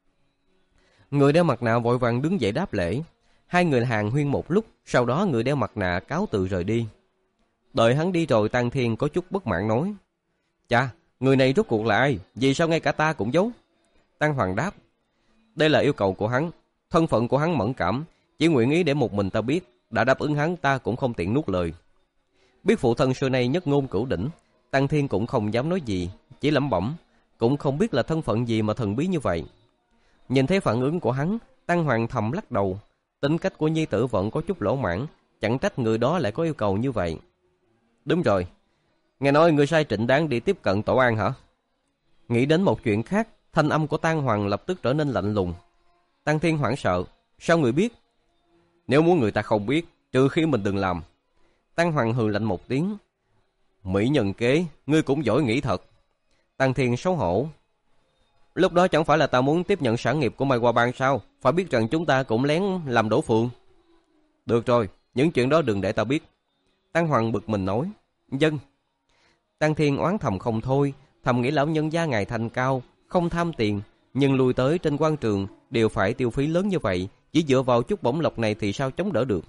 Người đeo mặt nạ vội vàng đứng dậy đáp lễ. Hai người hàng huyên một lúc, sau đó người đeo mặt nạ cáo từ rời đi. Đợi hắn đi rồi, Tăng Thiên có chút bất mãn nói. Chà, người này rốt cuộc là ai? Vì sao ngay cả ta cũng giấu? Tăng Hoàng đáp. Đây là yêu cầu của hắn. Thân phận của hắn mẫn cảm, chỉ nguyện ý để một mình ta biết. Đã đáp ứng hắn, ta cũng không tiện nuốt lời. Biết phụ thân xưa nay nhất ngôn cửu đỉnh, Tăng Thiên cũng không dám nói gì, chỉ lẩm bẩm, cũng không biết là thân phận gì mà thần bí như vậy. Nhìn thấy phản ứng của hắn, Tăng Hoàng thầm lắc đầu. Tính cách của nhi tử vẫn có chút lỗ mãn, chẳng trách người đó lại có yêu cầu như vậy. Đúng rồi, nghe nói người sai Trịnh Đáng đi tiếp cận Tổ An hả? Nghĩ đến một chuyện khác, thanh âm của Tăng Hoàng lập tức trở nên lạnh lùng. Tăng Thiên hoảng sợ, sao người biết? Nếu muốn người ta không biết, trừ khi mình đừng làm. Tăng Hoàng hừ lạnh một tiếng. Mỹ nhân kế, ngươi cũng giỏi nghĩ thật. Tăng Thiên xấu hổ. Lúc đó chẳng phải là ta muốn tiếp nhận sản nghiệp của Mai Hoa Bang sao? Phải biết rằng chúng ta cũng lén làm đổ phường. Được rồi, những chuyện đó đừng để ta biết. Tăng Hoàng bực mình nói. Dân. Tăng Thiên oán thầm không thôi, thầm nghĩ lão nhân gia ngài thành cao, không tham tiền, nhưng lui tới trên quan trường đều phải tiêu phí lớn như vậy, chỉ dựa vào chút bổng lộc này thì sao chống đỡ được.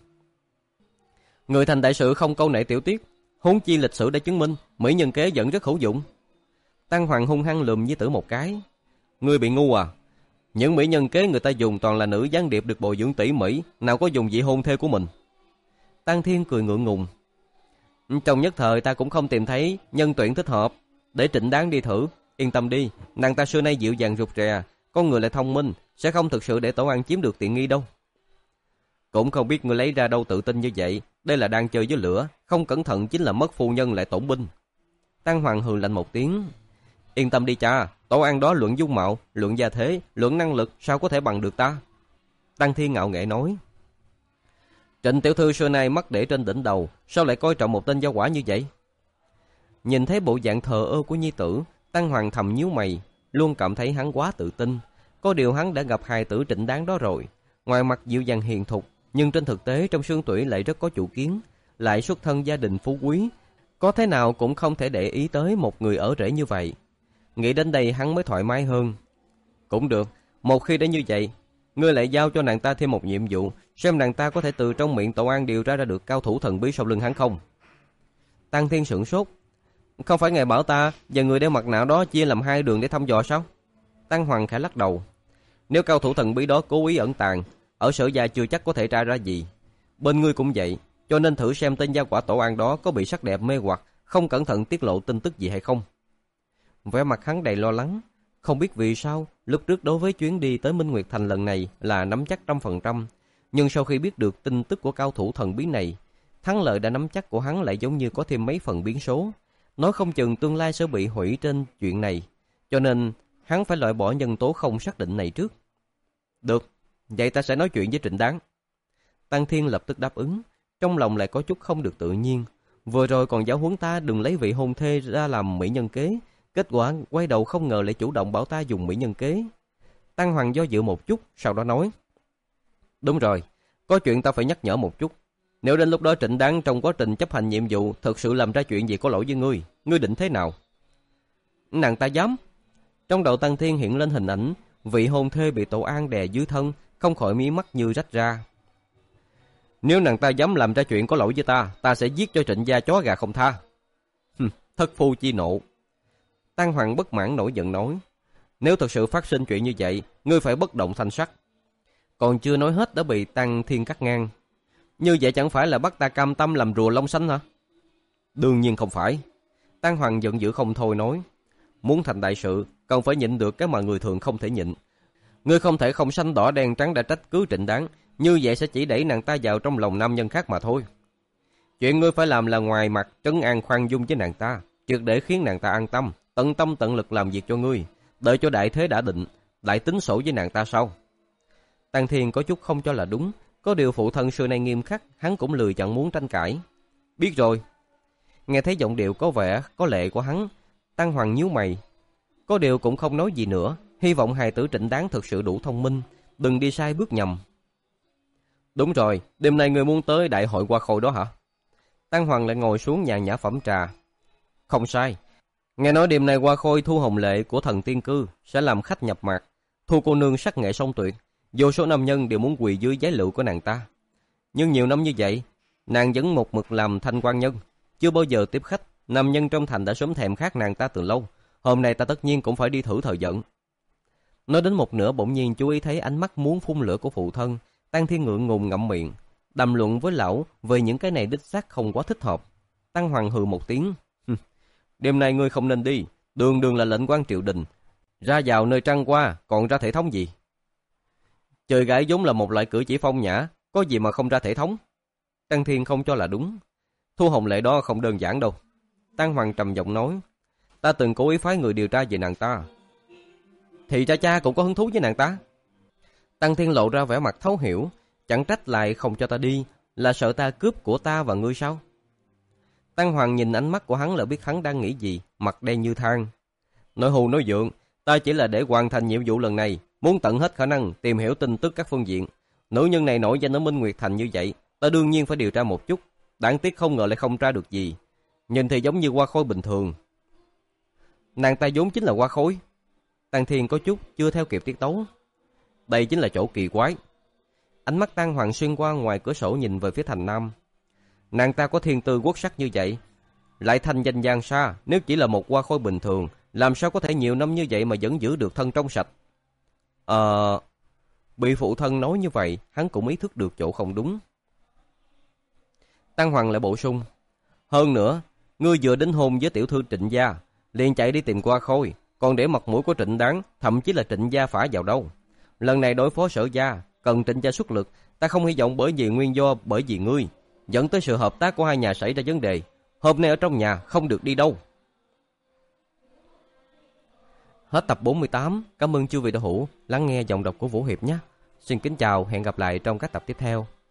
Người thành đại sự không câu nệ tiểu tiết, huống chi lịch sử đã chứng minh mỹ nhân kế vẫn rất hữu dụng. Tăng Hoàng hung hăng lườm Nhi tử một cái. Ngươi bị ngu à? Những mỹ nhân kế người ta dùng toàn là nữ gián điệp được bồi dưỡng tỉ mỉ, nào có dùng vị hôn thê của mình. Tăng Thiên cười ngượng ngùng. Trong nhất thời ta cũng không tìm thấy nhân tuyển thích hợp, để Trịnh Đáng đi thử. Yên tâm đi, nàng ta xưa nay dịu dàng rụt rè, con người lại thông minh, sẽ không thực sự để Tổ An chiếm được tiện nghi đâu. Cũng không biết ngươi lấy ra đâu tự tin như vậy, đây là đang chơi với lửa, không cẩn thận chính là mất phu nhân lại tổn binh. Tăng Hoàng hừ lạnh một tiếng. Yên tâm đi cha, Tổ An đó luận dung mạo, luận gia thế, luận năng lực sao có thể bằng được ta? Tăng Thiên ngạo nghễ nói. Trịnh tiểu thư xưa nay mắt để trên đỉnh đầu, sao lại coi trọng một tên gia quả như vậy? Nhìn thấy bộ dạng thờ ơ của nhi tử, Tăng Hoàng thầm nhíu mày, luôn cảm thấy hắn quá tự tin. Có điều hắn đã gặp hài tử Trịnh Đáng đó rồi, ngoài mặt dịu dàng hiền thục, nhưng trên thực tế trong xương tủy lại rất có chủ kiến, lại xuất thân gia đình phú quý, có thế nào cũng không thể để ý tới một người ở rể như vậy. Nghĩ đến đây hắn mới thoải mái hơn. Cũng được, một khi đã như vậy, ngươi lại giao cho nàng ta thêm một nhiệm vụ, xem nàng ta có thể từ trong miệng Tổ An điều ra ra được cao thủ thần bí sau lưng hắn không. Tăng Thiên sửng sốt. Không phải ngài bảo ta và người đeo mặt nạ đó chia làm hai đường để thăm dò sao? Tăng Hoàng khẽ lắc đầu. Nếu cao thủ thần bí đó cố ý ẩn tàng, ở Sở Gia chưa chắc có thể tra ra gì. Bên ngươi cũng vậy, cho nên thử xem tên gia quả Tổ An đó có bị sắc đẹp mê hoặc, không cẩn thận tiết lộ tin tức gì hay không. Vẻ mặt hắn đầy lo lắng, không biết vì sao lúc trước đối với chuyến đi tới Minh Nguyệt Thành lần này là nắm chắc trăm phần trăm, nhưng sau khi biết được tin tức của cao thủ thần bí này, thắng lợi đã nắm chắc của hắn lại giống như có thêm mấy phần biến số, nói không chừng tương lai sẽ bị hủy trên chuyện này, cho nên hắn phải loại bỏ nhân tố không xác định này trước. Được, vậy ta sẽ nói chuyện với Trịnh Đáng. Tăng Thiên lập tức đáp ứng, trong lòng lại có chút không được tự nhiên. Vừa rồi còn giáo huấn ta đừng lấy vị hôn thê ra làm mỹ nhân kế, kết quả quay đầu không ngờ lại chủ động bảo ta dùng mỹ nhân kế. Tăng Hoàng do dự một chút, sau đó nói. Đúng rồi, có chuyện ta phải nhắc nhở một chút. Nếu đến lúc đó Trịnh Đáng trong quá trình chấp hành nhiệm vụ thực sự làm ra chuyện gì có lỗi với ngươi, ngươi định thế nào? Nàng ta dám. Trong đầu Tăng Thiên hiện lên hình ảnh vị hôn thê bị Tổ An đè dưới thân, không khỏi mí mắt như rách ra. Nếu nàng ta dám làm ra chuyện có lỗi với ta, ta sẽ giết cho Trịnh gia chó gà không tha. Thất phu chi nộ. Tăng Hoàng bất mãn nổi giận nói. Nếu thật sự phát sinh chuyện như vậy, ngươi phải bất động thanh sắc. Còn chưa nói hết đã bị Tăng Thiên cắt ngang. Như vậy chẳng phải là bắt ta cam tâm làm rùa lông xanh hả? Đương nhiên không phải. Tăng Hoàng giận dữ không thôi nói. Muốn thành đại sự, cần phải nhịn được cái mà người thường không thể nhịn. Ngươi không thể không xanh đỏ đen trắng đã trách cứ Trịnh Đáng, như vậy sẽ chỉ đẩy nàng ta vào trong lòng nam nhân khác mà thôi. Chuyện ngươi phải làm là ngoài mặt trấn an khoan dung với nàng ta, triệt để khiến nàng ta an tâm, tận tâm tận lực làm việc cho ngươi, đợi cho đại thế đã định, lại tính sổ với nàng ta sau. Tăng Thiên có chút không cho là đúng, có điều phụ thân xưa nay nghiêm khắc, hắn cũng lười chẳng muốn tranh cãi. Biết rồi. Nghe thấy giọng điệu có vẻ có lệ của hắn, Tăng Hoàng nhíu mày, có điều cũng không nói gì nữa, hy vọng hài tử Trịnh Đáng thực sự đủ thông minh, đừng đi sai bước nhầm. Đúng rồi, đêm nay ngươi muốn tới đại hội Hoa Khôi đó hả? Tăng Hoàng lại ngồi xuống nhàn nhã phẩm trà. Không sai. Nghe nói đêm nay Hoa Khôi Thu Hồng Lệ của thần tiên cư sẽ làm khách nhập mạc. Thu cô nương sắc nghệ song tuyệt, vô số nam nhân đều muốn quỳ dưới giái lựu của nàng ta. Nhưng nhiều năm như vậy, nàng vẫn một mực làm thanh quan nhân, chưa bao giờ tiếp khách. Nam nhân trong thành đã sớm thèm khát nàng ta từ lâu. Hôm nay ta tất nhiên cũng phải đi thử thời vận. Nói đến một nửa bỗng nhiên chú ý thấy ánh mắt muốn phun lửa của phụ thân. Tăng Thiên ngượng ngùng ngậm miệng, đàm luận với lão về những cái này đích xác không quá thích hợp. Tăng Hoàng hừ một tiếng. Đêm nay ngươi không nên đi, đường đường là lệnh quan triều đình, ra vào nơi trăng qua còn ra thể thống gì? Chơi gái vốn là một loại cử chỉ phong nhã, có gì mà không ra thể thống? Tăng Thiên không cho là đúng. Thu Hồng Lệ đó không đơn giản đâu. Tăng Hoàng trầm giọng nói. Ta từng cố ý phái người điều tra về nàng ta. Thì cha cha cũng có hứng thú với nàng ta. Tăng Thiên lộ ra vẻ mặt thấu hiểu. Chẳng trách lại không cho ta đi, là sợ ta cướp của ta và ngươi sao? Tăng Hoàng nhìn ánh mắt của hắn là biết hắn đang nghĩ gì, mặt đen như than. Nói hù nói dượng, ta chỉ là để hoàn thành nhiệm vụ lần này, muốn tận hết khả năng tìm hiểu tin tức các phương diện. Nữ nhân này nổi danh ở Minh Nguyệt Thành như vậy, ta đương nhiên phải điều tra một chút. Đáng tiếc không ngờ lại không tra được gì. Nhìn thì giống như hoa khôi bình thường. Nàng ta vốn chính là hoa khôi. Tăng Thiên có chút chưa theo kịp tiết tấu. Đây chính là chỗ kỳ quái. Ánh mắt Tăng Hoàng xuyên qua ngoài cửa sổ nhìn về phía thành Nam. Nàng ta có thiên tư quốc sắc như vậy, lại thành danh giang xa. Nếu chỉ là một hoa khôi bình thường, làm sao có thể nhiều năm như vậy mà vẫn giữ được thân trong sạch? Ờ... Bị phụ thân nói như vậy, hắn cũng ý thức được chỗ không đúng. Tăng Hoàng lại bổ sung. Hơn nữa, ngươi vừa đính hôn với tiểu thư Trịnh gia, liền chạy đi tìm hoa khôi, còn để mặt mũi của Trịnh Đáng, thậm chí là Trịnh gia phả vào đâu. Lần này đối phó Sở gia, cần Trịnh gia xuất lực, ta không hy vọng bởi vì nguyên do bởi vì ngươi dẫn tới sự hợp tác của hai nhà xảy ra vấn đề. Hôm nay ở trong nhà không được đi đâu. Hết tập bốn mươi tám. Cảm ơn chư vị đã hữu lắng nghe giọng đọc của Vũ Hiệp nhé. Xin kính chào, hẹn gặp lại trong các tập tiếp theo.